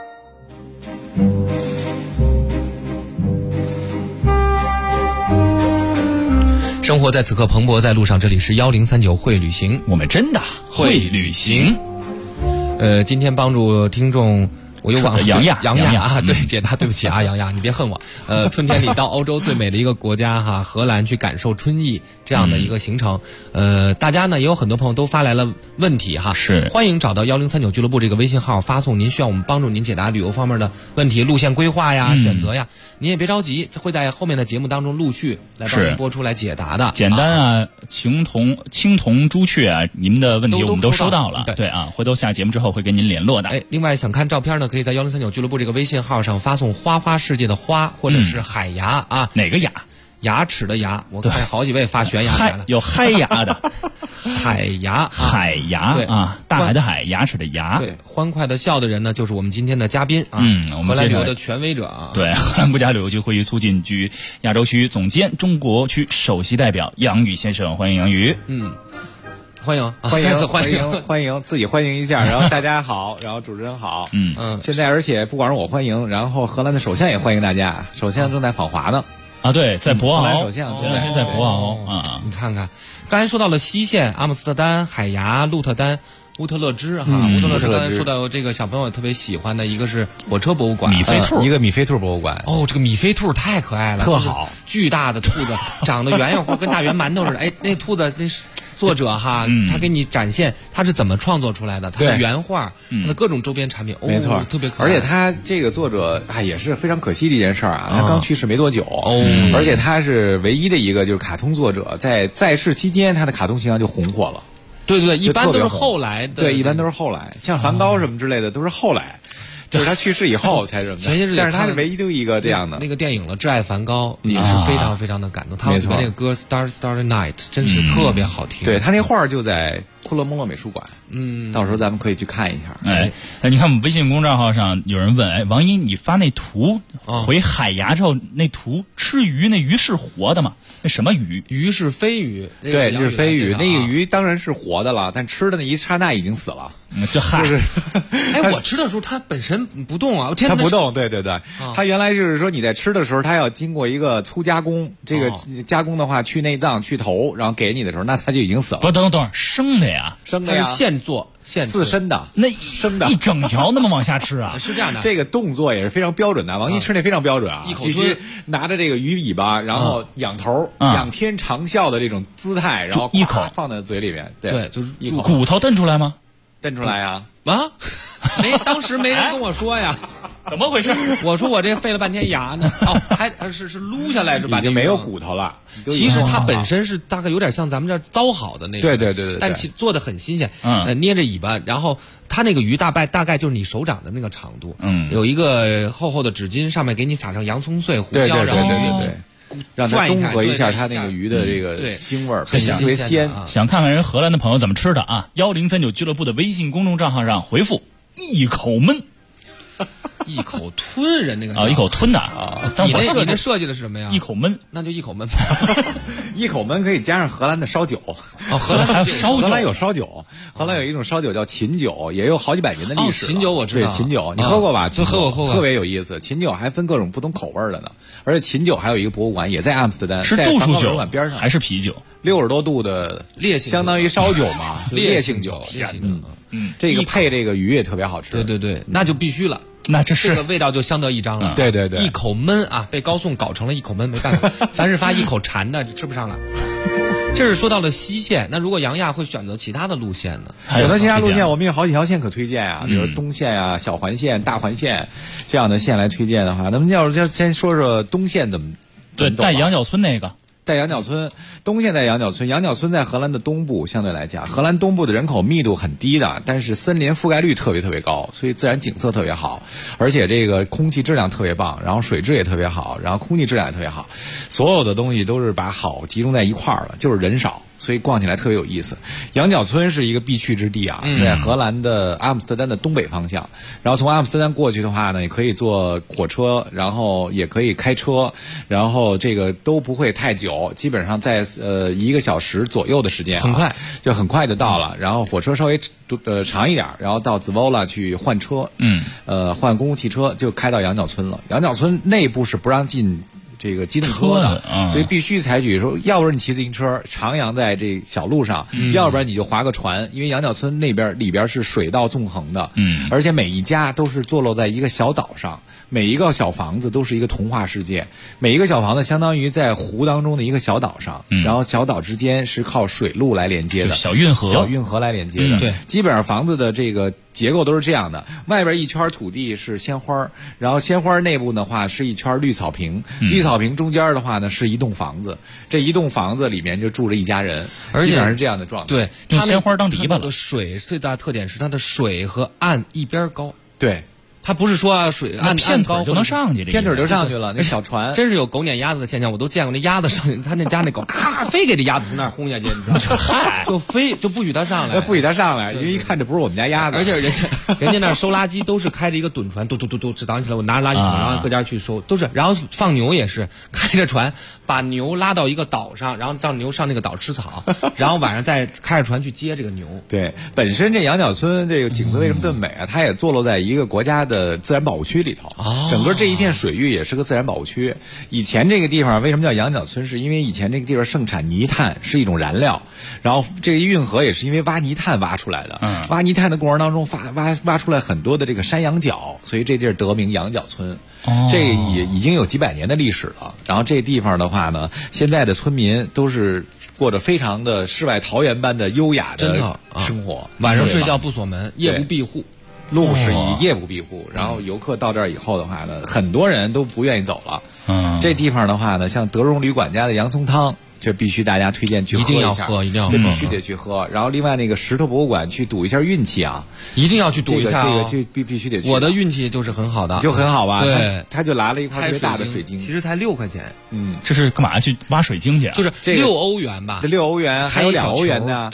生活在此刻蓬勃在路上，这里是1039会旅行， 我们真的会旅行。 今天帮助听众，我又忘了杨亚啊，对，解答，对不起啊，杨亚，你别恨我。春天里到欧洲最美的一个国家哈，荷兰去感受春意这样的一个行程。大家呢也有很多朋友都发来了问题哈， 是欢迎找到1039俱乐部这个微信号，发送您需要我们帮助您解答旅游方面的问题，路线规划呀、选择呀，您也别着急，会在后面的节目当中陆续来帮您播出来解答的。 简单啊，青铜朱雀啊，您的问题我们都收到了。对啊，回头下节目之后会跟您联络的。 另外想看照片呢，可以在1039俱乐部这个微信号上发送花花世界的花，或者是海牙啊， 哪个牙？ 牙齿的牙，我看好几位发悬崖来了， 有嗨牙的， 海牙， 对啊，大海的海，牙齿的牙。 对，欢快的笑的人呢，就是我们今天的嘉宾啊， 我们荷兰旅游的权威者啊， 对，荷兰国家旅游局会议促进局亚洲区总监、中国区首席代表杨宇先生，欢迎杨宇。 欢迎， 欢迎，自己欢迎一下，然后大家好，然后主持人好，现在而且不光是我欢迎，然后荷兰的首相也欢迎大家，首相正在访华呢。 啊，对，在博鳌， 首相这两天在博鳌啊。 你看看，刚才说到了西线，阿姆斯特丹、海牙、鹿特丹、乌特勒支哈，乌特勒支刚才说到这个小朋友特别喜欢的一个是火车博物馆， 米菲兔， 一个米菲兔博物馆。 哦，这个米菲兔太可爱了， 特好， 巨大的兔子，长得圆圆乎，跟大圆馒头似的。哎，那兔子那是。作者哈，他给你展现他是怎么创作出来的，他的原画，他的各种周边产品， 没错， 特别可爱。 而且他这个作者也是非常可惜的一件事啊，他刚去世没多久，而且他是唯一的一个就是卡通作者，在世期间他的卡通形象就红火了。 对，一般都是后来的， 对，一般都是后来，像梵高什么之类的都是后来。就是他去世以后才这么的，但是他是唯一的一个这样的。 那个电影了《挚爱梵高》也是非常非常的感动，他里面那个歌《Starry Starry Night》真是特别好听。 对，他那画就在库勒穆勒美术馆，到时候咱们可以去看一下。 你看我们微信公众号上有人问，王一，你发那图回海牙之后，那图吃鱼，那鱼是活的吗？那什么鱼？ 鱼是飞鱼， 对，是飞鱼。那个鱼当然是活的了，但吃的那一刹那已经死了。 这嗨， 我吃的时候它本身不动啊， 它不动，对，它原来就是说你在吃的时候，它要经过一个粗加工，这个加工的话去内脏去头，然后给你的时候，那它就已经死了。 不，等生的呀， 生的呀， 现做。 刺身的， 那生的一整条那么往下吃啊？ 是这样的， 这个动作也是非常标准的。王一吃那非常标准啊，必须拿着这个鱼尾巴，然后仰头，仰天长啸的这种姿态，然后一口放在嘴里面， 对，就是一口。 骨头蹬出来吗？ 蹬出来呀？ 当时没人跟我说呀。 怎么回事？ 我说我这费了半天牙呢，还是撸下来是吧？ 已经没有骨头了。 其实它本身是大概有点像咱们这糟好的那种， 对， 但做的很新鲜。捏着尾巴，然后它那个鱼大概就是你手掌的那个长度。有一个厚厚的纸巾，上面给你撒上洋葱碎、胡椒，然后对。让它中和一下它那个鱼的这个腥味儿， 很特别鲜。 想看看人荷兰的朋友怎么吃的啊？1039俱乐部的微信公众账号上回复“一口闷”。 一口吞人那个一口吞的你那设计的是什么呀？ 一口闷， 那就一口闷。 一口闷可以加上荷兰的烧酒。 荷兰还有烧酒， 荷兰有烧酒，荷兰有一种烧酒叫琴酒，也有好几百年的历史。 琴酒我知道， 对，琴酒你喝过吧？ 喝过， 特别有意思。琴酒还分各种不同口味的呢，而且琴酒还有一个博物馆，也在阿姆斯特丹， 是在度数酒边上， 还是啤酒 ？60多度的烈性， 相当于烧酒嘛，烈性酒。 这个配这个鱼也特别好吃。 对，那就必须了。 那这个味道就相得益彰了。 对， 一口闷啊，被高颂搞成了一口闷，没办法。凡是发一口馋的就吃不上了。这是说到了西线，那如果杨亚会选择其他的路线呢？ 选择其他路线，我们有好几条线可推荐啊，比如东线啊、小环线、大环线这样的线来推荐的话，那么要先说说东线怎么走。 带羊角村那个。 在羊角村，东线在羊角村。羊角村在荷兰的东部，相对来讲，荷兰东部的人口密度很低的，但是森林覆盖率特别高，所以自然景色特别好，而且这个空气质量特别棒，然后水质也特别好，然后空气质量也特别好，所有的东西都是把好集中在一块儿了，就是人少，所以逛起来特别有意思。羊角村是一个必去之地啊，在荷兰的阿姆斯特丹的东北方向，然后从阿姆斯特丹过去的话呢，你可以坐火车，然后也可以开车，然后这个都不会太久。基本上在1个小时左右的时间， 很快就到了。然后火车稍微长一点，然后到兹沃拉去换车，换公共汽车就开到羊角村了。羊角村内部是不让进这个机动车的，所以必须采取说，要不然你骑自行车徜徉在这小路上，要不然你就划个船，因为羊角村那边里边是水道纵横的，而且每一家都是坐落在一个小岛上，每一个小房子都是一个童话世界，每一个小房子相当于在湖当中的一个小岛上，然后小岛之间是靠水路来连接的， 小运河来连接的， 对， 基本上房子的这个结构都是这样的，外边一圈土地是鲜花，然后鲜花内部的话是一圈绿草坪，绿草坪中间的话呢是一栋房子，这一栋房子里面就住着一家人， 而且基本上是这样的状态。 对， 用鲜花当篱笆了。 水最大特点是它的水和岸一边高。 对。 它不是说水岸高就能上去， 偏腿就上去了。那小船真是有狗撵鸭子的现象，我都见过。那鸭子上去，他那家那狗咔咔飞给这鸭子从那儿轰下去，你知道吗？嗨，就飞就不许它上来， 不许它上来，因为一看这不是我们家鸭子。 而且人家那收垃圾都是开着一个趸船，嘟，早上起来我拿着垃圾桶，然后各家去收，都是。然后放牛也是开着船把牛拉到一个岛上，然后让牛上那个岛吃草，然后晚上再开着船去接这个牛。 对，本身这羊角村这个景色为什么这么美啊？它也坐落在一个国家的自然保护区里头，整个这一片水域也是个自然保护区。以前这个地方为什么叫羊角村？是因为以前这个地方盛产泥炭，是一种燃料，然后这个运河也是因为挖泥炭挖出来的。挖泥炭的过程当中挖出来很多的这个山羊角，所以这地儿得名羊角村。这也已经有几百年的历史了。然后这地方的话呢，现在的村民都是过着非常的世外桃源般的优雅的生活， 晚上睡觉不锁门，夜不闭户。 路是以夜不闭户，然后游客到这儿以后的话呢，很多人都不愿意走了。这地方的话呢，像德荣旅馆家的洋葱汤，这必须大家推荐去喝一下， 一定要喝， 这必须得去喝。然后另外那个石头博物馆去赌一下运气啊， 一定要去赌一下， 这个就必须得去。 我的运气就是很好的， 就很好吧？ 对， 他就来了一块特别大的水晶， 其实才6块钱。 这是干嘛去挖水晶去？ 就是6欧元吧？ 这6欧元还有2欧元呢。 对。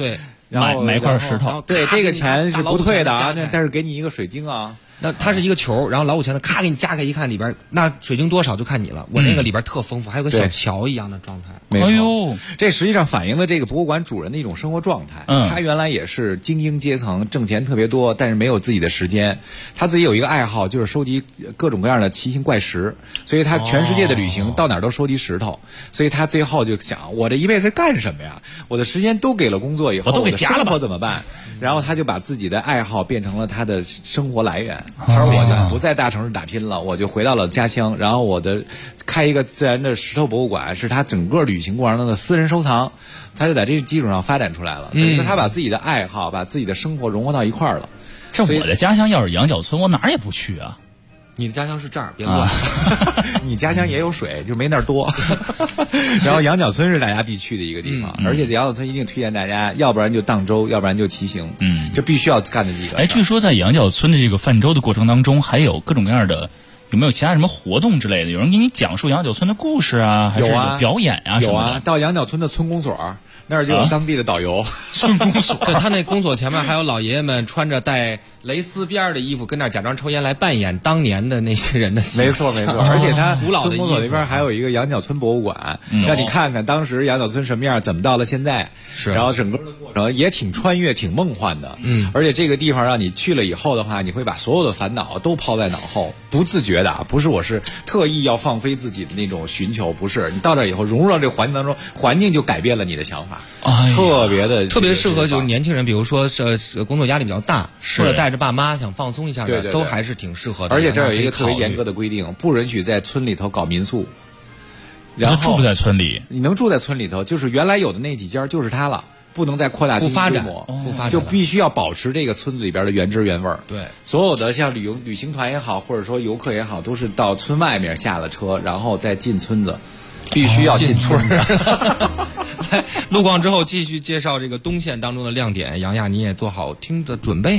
买块石头， 对，这个钱是不退的啊，但是给你一个水晶啊。 那它是一个球，然后老虎钳子咔给你夹开一看里边，那水晶多少就看你了。我那个里边特丰富，还有个小桥一样的状态。 没错，这实际上反映了这个博物馆主人的一种生活状态。他原来也是精英阶层，挣钱特别多，但是没有自己的时间。他自己有一个爱好，就是收集各种各样的奇形怪石，所以他全世界的旅行到哪儿都收集石头。所以他最后就想，我这一辈子干什么呀？我的时间都给了工作以后，我的生活怎么办？然后他就把自己的爱好变成了他的生活来源。他说我就不在大城市打拼了，我就回到了家乡，然后我的开一个自然的石头博物馆，是他整个旅行过程中的私人收藏，他就在这个基础上发展出来了。等于说他把自己的爱好，把自己的生活融合到一块儿了。 这我的家乡要是羊角村，我哪儿也不去啊。 你的家乡是这儿，别乱。 你家乡也有水，就没那儿多。然后羊角村是大家必去的一个地方，而且羊角村一定推荐大家，要不然就荡舟，要不然就骑行。这必须要干的几个。 据说在羊角村的这个泛舟的过程当中，还有各种各样的。有没有其他什么活动之类的？有人给你讲述羊角村的故事啊，还是有表演啊什么的？ 有啊，到羊角村的村公所那儿就有当地的导游。 村公所， 对，他那公所前面还有老爷爷们穿着带蕾丝边的衣服，跟那儿假装抽烟来扮演当年的那些人的形象。 没错，而且他村公所那边还有一个羊角村博物馆，让你看看当时羊角村什么样，怎么到了现在。是，然后整个的过程也挺穿越、挺梦幻的。而且这个地方让你去了以后的话，你会把所有的烦恼都抛在脑后，不自觉的，不是我是特意要放飞自己的那种寻求，不是，你到这以后融入到这个环境当中，环境就改变了你的想法。特别适合就是年轻人，比如说工作压力比较大，或者带着爸妈想放松一下的， 对， 都还是挺适合的。 而且这有一个特别严格的规定，不允许在村里头搞民宿。然后住不在村里， 你能住在村里头，就是原来有的那几家就是它了，不能再扩大经济规模， 不发展， 就必须要保持这个村子里边的原汁原味儿。 对， 所有的像旅行团也好，或者说游客也好，都是到村外面下了车，然后再进村子，必须要进村。 来，路况之后继续介绍这个东线当中的亮点。杨亚，你也做好听的准备。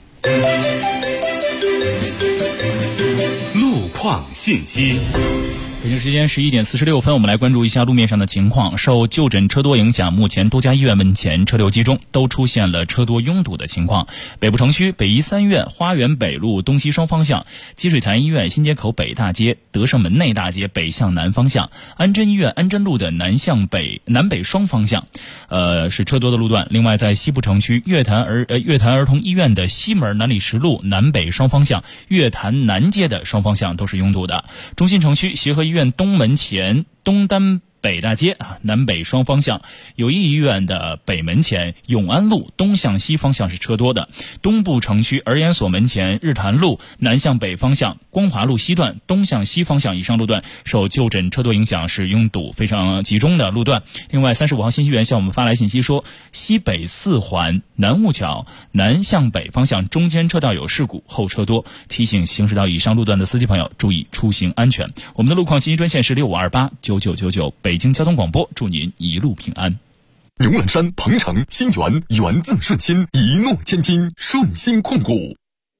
路况信息。 北京时间11点46分，我们来关注一下路面上的情况。受就诊车多影响，目前多家医院门前车流集中，都出现了车多拥堵的情况。北部城区北医三院花园北路东西双方向，积水潭医院新街口北大街、德胜门内大街北向南方向，安贞医院安贞路的南北双方向，是车多的路段。另外，在西部城区月坛儿童医院的西门南礼士路南北双方向，月坛南街的双方向都是拥堵的。中心城区协和医院东门前东单北大街南北双方向，友谊医院的北门前永安路东向西方向是车多的。东部城区儿研所门前日坛路南向北方向光华路西段东向西方向以上路段受就诊车多影响，是拥堵非常集中的路段。另外35号信息源向我们发来信息说，西北四环南雾桥南向北方向中间车道有事故，后车多，提醒行驶到以上路段的司机朋友注意出行安全。我们的路况信息专线是65289999，北京交通广播，祝您一路平安。 牛栏山、鹏城、新源，源自顺心，一诺千金，顺心控股。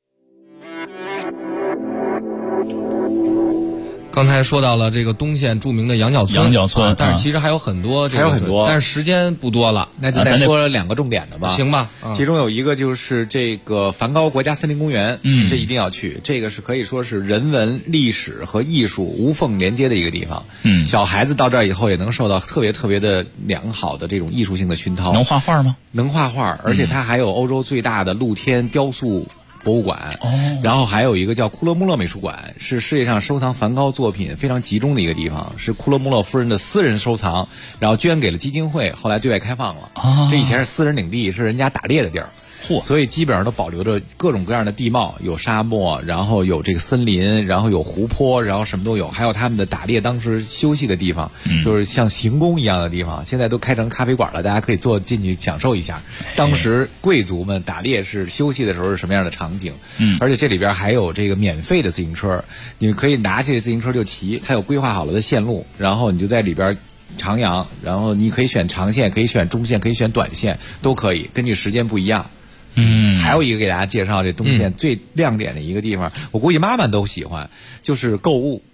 刚才说到了这个东线著名的羊角村，但是其实还有很多，但是时间不多了， 那就再说2个重点的吧。 行吧， 其中有一个就是这个梵高国家森林公园，这一定要去，这个是可以说是人文、历史和艺术无缝连接的一个地方。小孩子到这儿以后也能受到特别的良好的这种艺术性的熏陶。 能画画吗？ 能画画，而且它还有欧洲最大的露天雕塑博物馆，然后还有一个叫库勒穆勒美术馆，是世界上收藏梵高作品非常集中的一个地方，是库勒穆勒夫人的私人收藏，然后捐给了基金会，后来对外开放了。这以前是私人领地，是人家打猎的地儿。所以基本上都保留着各种各样的地貌，有沙漠，然后有这个森林，然后有湖泊，然后什么都有，还有他们的打猎当时休息的地方，就是像行宫一样的地方，现在都开成咖啡馆了，大家可以坐进去享受一下当时贵族们打猎是休息的时候是什么样的场景。而且这里边还有这个免费的自行车，你可以拿这个自行车就骑，它有规划好了的线路，然后你就在里边徜徉，然后你可以选长线，可以选中线，可以选短线，都可以，根据时间不一样。还有一个给大家介绍这东线最亮点的一个地方，我估计妈妈都喜欢，就是购物。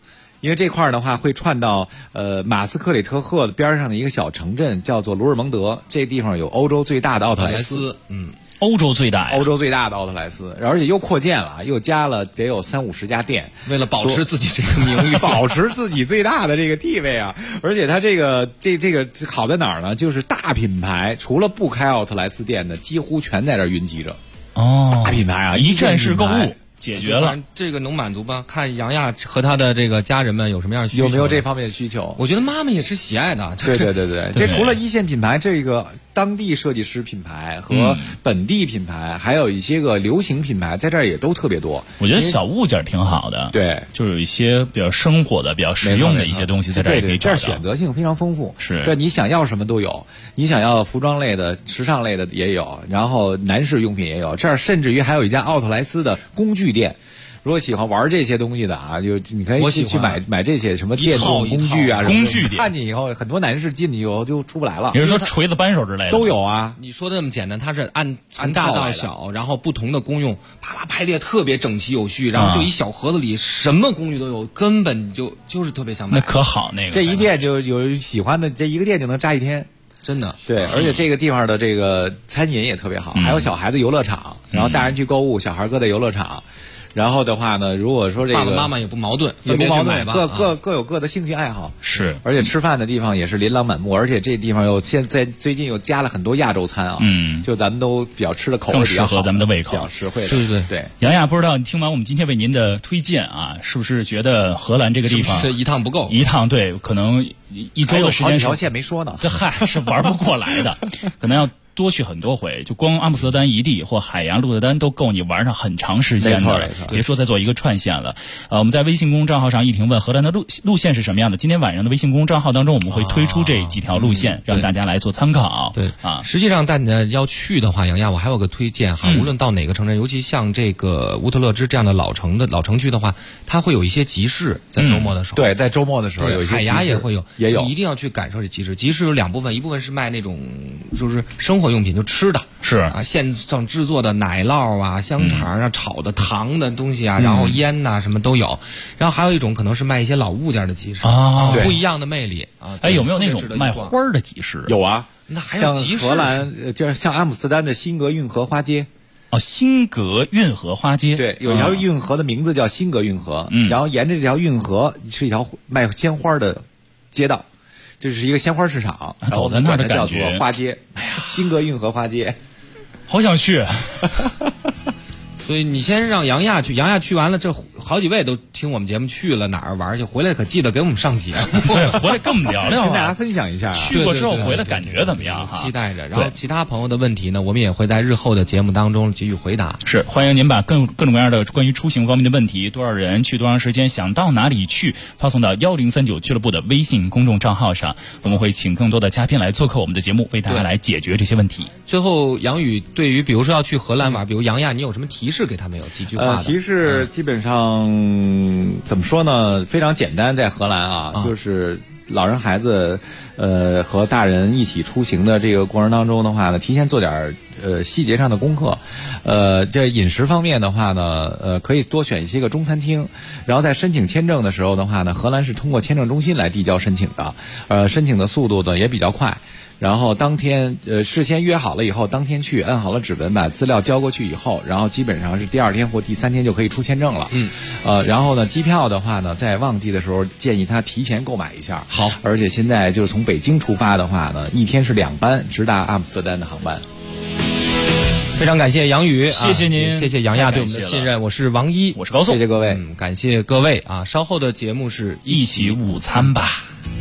因为这块的话会串到马斯克里特赫边上的一个小城镇，叫做卢尔蒙德。这地方有欧洲最大的奥特莱斯， 欧洲最大的奥特莱斯，而且又扩建了，又加了得有30-50家店， 为了保持自己这个名誉， 保持自己最大的这个地位啊！而且它这个好在哪儿呢？就是大品牌除了不开奥特莱斯店的，几乎全在这儿云集着。大品牌啊， 一站式购物解决了， 这个能满足吧？看杨亚和他的这个家人们有什么样的需求， 有没有这方面的需求？ 我觉得妈妈也是喜爱的。 对，这除了一线品牌，这个当地设计师品牌和本地品牌，还有一些个流行品牌，在这儿也都特别多。 我觉得小物件挺好的， 对， 就是有一些比较生活的、比较实用的一些东西在这儿也可以找到。 这儿选择性非常丰富， 是这你想要什么都有，你想要服装类的、时尚类的也有，然后男士用品也有。这儿甚至于还有一家奥特莱斯的工具店。如果喜欢玩这些东西的啊，就你可以去买这些什么电动工具啊， 工具店。 看见以后，很多男士进去以后就出不来了。 比如说锤子、扳手之类的都有啊。 你说的那么简单，它是按大到小，然后不同的功用，啪排列特别整齐有序，然后就一小盒子里什么工具都有，根本就是特别想买。 那可好，那个这一店就有喜欢的，这一个店就能扎一天。 真的对，而且这个地方的这个餐饮也特别好，还有小孩子游乐场，然后大人去购物，小孩搁在游乐场。然后的话呢，如果说这个爸爸妈妈也不矛盾， 各有各的兴趣爱好， 是， 而且吃饭的地方也是琳琅满目，而且这地方又现在最近又加了很多亚洲餐啊，就咱们都比较吃的口味比较好， 更适合咱们的胃口， 比较实惠的，对。 杨亚，不知道你听完我们今天为您的推荐啊，是不是觉得荷兰这个地方这一趟不够？ 一趟对，可能一周的时间， 好几条线没说呢， 这是玩不过来的，可能要多去很多回，就光阿姆斯特丹一地或海牙鹿特丹都够你玩上很长时间的， 没错， 别说再做一个串线了。我们在微信公众账号上一婷问荷兰的路线是什么样的？今天晚上的微信公众账号当中，我们会推出这几条路线，让大家来做参考。 对啊，实际上但要去的话，杨亚我还有个推荐哈，无论到哪个城镇，尤其像这个乌特勒支这样的老城区的话，它会有一些集市，在周末的时候， 对，在周末的时候有一些海牙也会有， 也有， 你一定要去感受这集市。集市有两部分，一部分是卖那种就是生活用品，就吃的。 是啊，现上制作的奶酪啊、香肠啊、炒的糖的东西啊，然后烟呐什么都有。然后还有一种可能是卖一些老物件的集市啊， 不一样的魅力啊。 有没有那种卖花的集市？ 有啊， 那还有集市。 像荷兰就是像阿姆斯特丹的辛格运河花街。 辛格运河花街， 对，有一条运河的名字叫辛格运河，然后沿着这条运河是一条卖鲜花的街道。就是一个鲜花市场， 走在那儿的感觉， 叫做花街。哎呀，辛格运河花街， 好想去。 所以你先让杨亚去，杨亚去完了，这好几位都听我们节目去了哪儿玩去，回来可记得给我们上节目， 对，回来跟我们聊聊， 跟大家分享一下。 去过之后回来感觉怎么样？ 期待着。然后其他朋友的问题呢，我们也会在日后的节目当中给予回答。 是，欢迎您把各种各样的关于出行方面的问题，多少人去多长时间，想到哪里去，发送到1039俱乐部的微信公众账号上，我们会请更多的嘉宾来做客我们的节目，为大家来解决这些问题。 最后，杨宇对于比如说要去荷兰玩，比如杨亚，你有什么提示给他们有几句话的？ 提示基本上怎么说呢？非常简单，在荷兰啊，就是老人孩子和大人一起出行的这个过程当中的话呢，提前做点细节上的功课。这饮食方面的话呢，可以多选一些个中餐厅。然后在申请签证的时候的话呢，荷兰是通过签证中心来递交申请的，申请的速度呢也比较快。然后当天事先约好了以后，当天去按好了指纹，把资料交过去以后，然后基本上是第2天或第3天就可以出签证了。然后呢，机票的话呢，在旺季的时候建议他提前购买一下。 好， 而且现在就是从北京出发的话呢，一天是2班直达阿姆斯特丹的航班。 非常感谢杨宇， 谢谢您， 谢谢杨亚对我们的信任。我是王一， 我是高颂， 谢谢各位， 感谢各位啊！稍后的节目是一起午餐吧。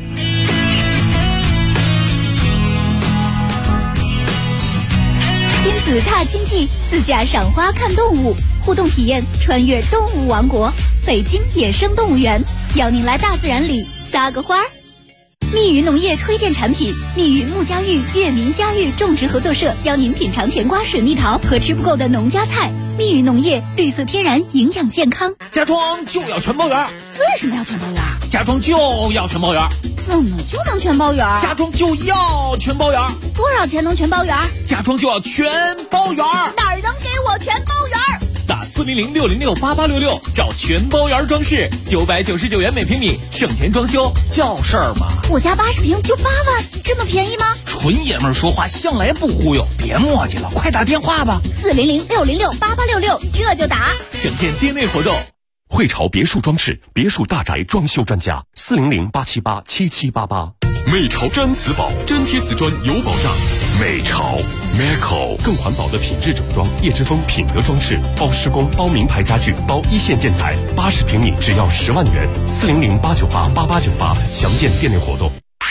亲子踏青记，自驾赏花看动物，互动体验穿越动物王国，北京野生动物园，邀您来大自然里撒个花儿。密语农业推荐产品，密语木家峪月明家峪种植合作社邀您品尝甜瓜、水蜜桃和吃不够的农家菜。密语农业，绿色天然，营养健康。 家装就要全包圆。 为什么要全包圆？ 家装就要全包圆。 怎么就能全包圆？ 家装就要全包圆。 多少钱能全包圆？ 家装就要全包圆。 哪儿能给我全包圆？ 打 400-606-8866找全包园装饰，999元每平米，省钱装修叫事儿嘛。 我家80平就8万，这么便宜吗？ 纯爷们儿说话向来不忽悠，别磨叽了，快打电话吧。 400-606-8866这就打。 选件店内活动。 汇潮别墅装饰，别墅大宅装修专家，400-878-7788。美潮毡瓷宝，粘贴瓷砖有保障。美潮 Meco 更环保的品质整装，叶之峰品德装饰，包施工，包名牌家具，包一线建材，80平米只要10万元。400-898-8898，详见店内活动。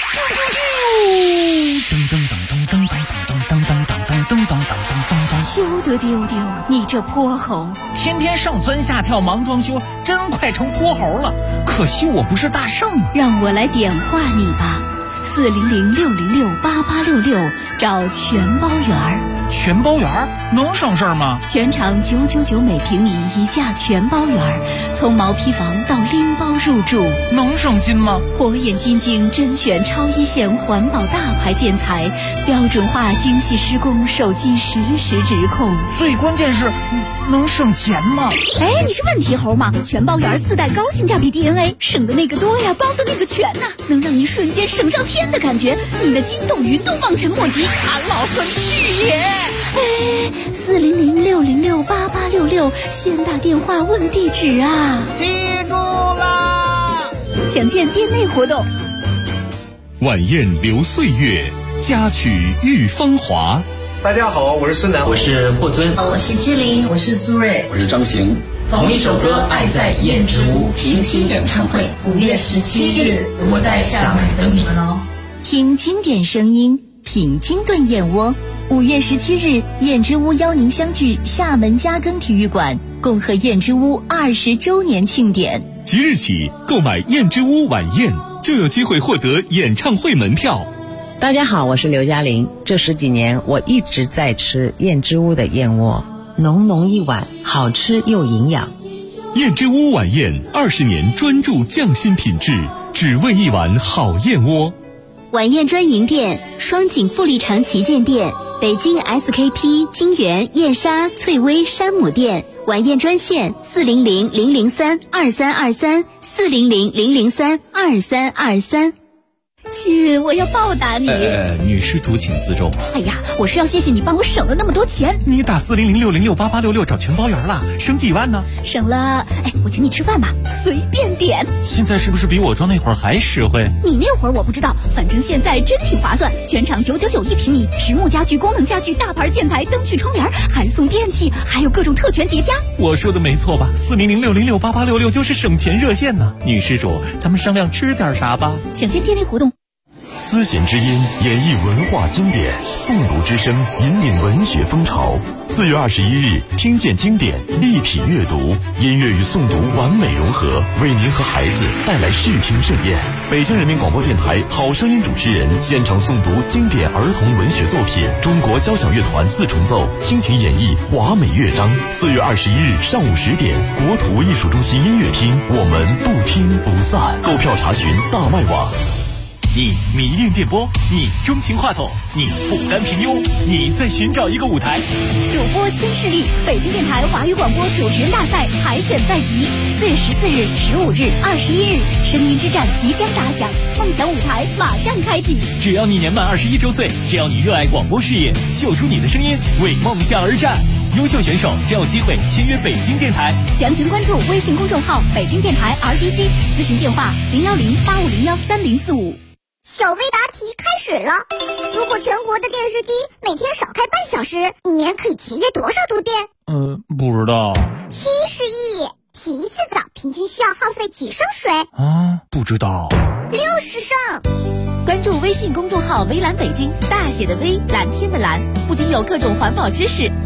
噔噔噔噔噔噔噔噔噔噔噔噔噔噔噔。 休得丢丢，你这泼猴！ 天天上蹿下跳忙装修，真快成泼猴了。可惜我不是大圣啊。 让我来点化你吧，400-606-8866找全包园。 全包园能省事儿吗？ 全场999每平米一价全包园，从毛坯房到拎包入住， 能省心吗？ 火眼金睛甄选超一线环保大牌建材，标准化精细施工，手机实时直控。 最关键是能省钱吗？ 哎，你是问题猴吗？全包园自带高性价比 DNA， 省的那个多呀，包的那个全呐，能让你瞬间省上天的感觉，你的筋斗云都望尘莫及。 俺老孙去也！ 哎，400-606-8866，先打电话问地址啊！ 记住啦！ 详见店内活动。 晚宴留岁月，佳曲遇芳华。 大家好，我是孙楠， 我是霍尊， 我是志玲， 我是苏芮， 我是张行。 同一首歌《爱在燕之屋》 平行演唱会5月17日， 我在厦门等你们哦。 听经典声音，品清炖燕窝。5月17日，燕之屋邀您相聚厦门嘉庚体育馆，共贺燕之屋20周年庆典。 即日起购买燕之屋晚宴，就有机会获得演唱会门票。 大家好，我是刘嘉玲。这10几年，我一直在吃燕之屋的燕窝，浓浓一碗，好吃又营养。 燕之屋晚宴20年专注匠心品质，只为一碗好燕窝。 晚宴专营店：双井富力城旗舰店、北京 SKP 金源燕莎翠微山姆店。晚宴专线400-003-2323 400-003-2323。 亲，我要报答你。 女施主请自重。 哎呀，我是要谢谢你帮我省了那么多钱。 你打400-606-8866找全包园了，省几万呢？ 省了，我请你吃饭吧，随便点。 现在是不是比我装那会儿还实惠？ 你那会儿我不知道，反正现在真挺划算。全场999一平米，实木家具、功能家具、大牌建材、灯具、窗帘，还送电器，还有各种特权叠加。 我说的没错吧？400-606-8866就是省钱热线呢。女施主，咱们商量吃点啥吧？ 详见店内活动。 丝弦之音演绎文化经典，诵读之声引领文学风潮。4月21日，听见经典，立体阅读，音乐与诵读完美融合，为您和孩子带来视听盛宴。北京人民广播电台好声音主持人现场诵读经典儿童文学作品，中国交响乐团4重奏倾情演绎华美乐章。4月21日上午10点，国土艺术中心音乐厅，我们不听不散。购票查询大麦网。 你迷恋电波，你钟情话筒，你不甘平庸，你在寻找一个舞台。 主播新势力，北京电台华语广播主持人大赛海选在即，4月14日、15日、21日，声音之战即将打响，梦想舞台马上开启。 只要你年满21周岁，只要你热爱广播事业，秀出你的声音，为梦想而战。优秀选手将有机会签约北京电台。 详情关注微信公众号北京电台 RDC， 咨询电话010-8501-3045。 小微答题开始了。如果全国的电视机每天少开半小时，一年可以节约多少度电？ 不知道。 70亿。洗一次澡平均需要耗费几升水？ 不知道。 60升。 关注微信公众号微蓝北京，大写的微，蓝天的蓝，不仅有各种环保知识。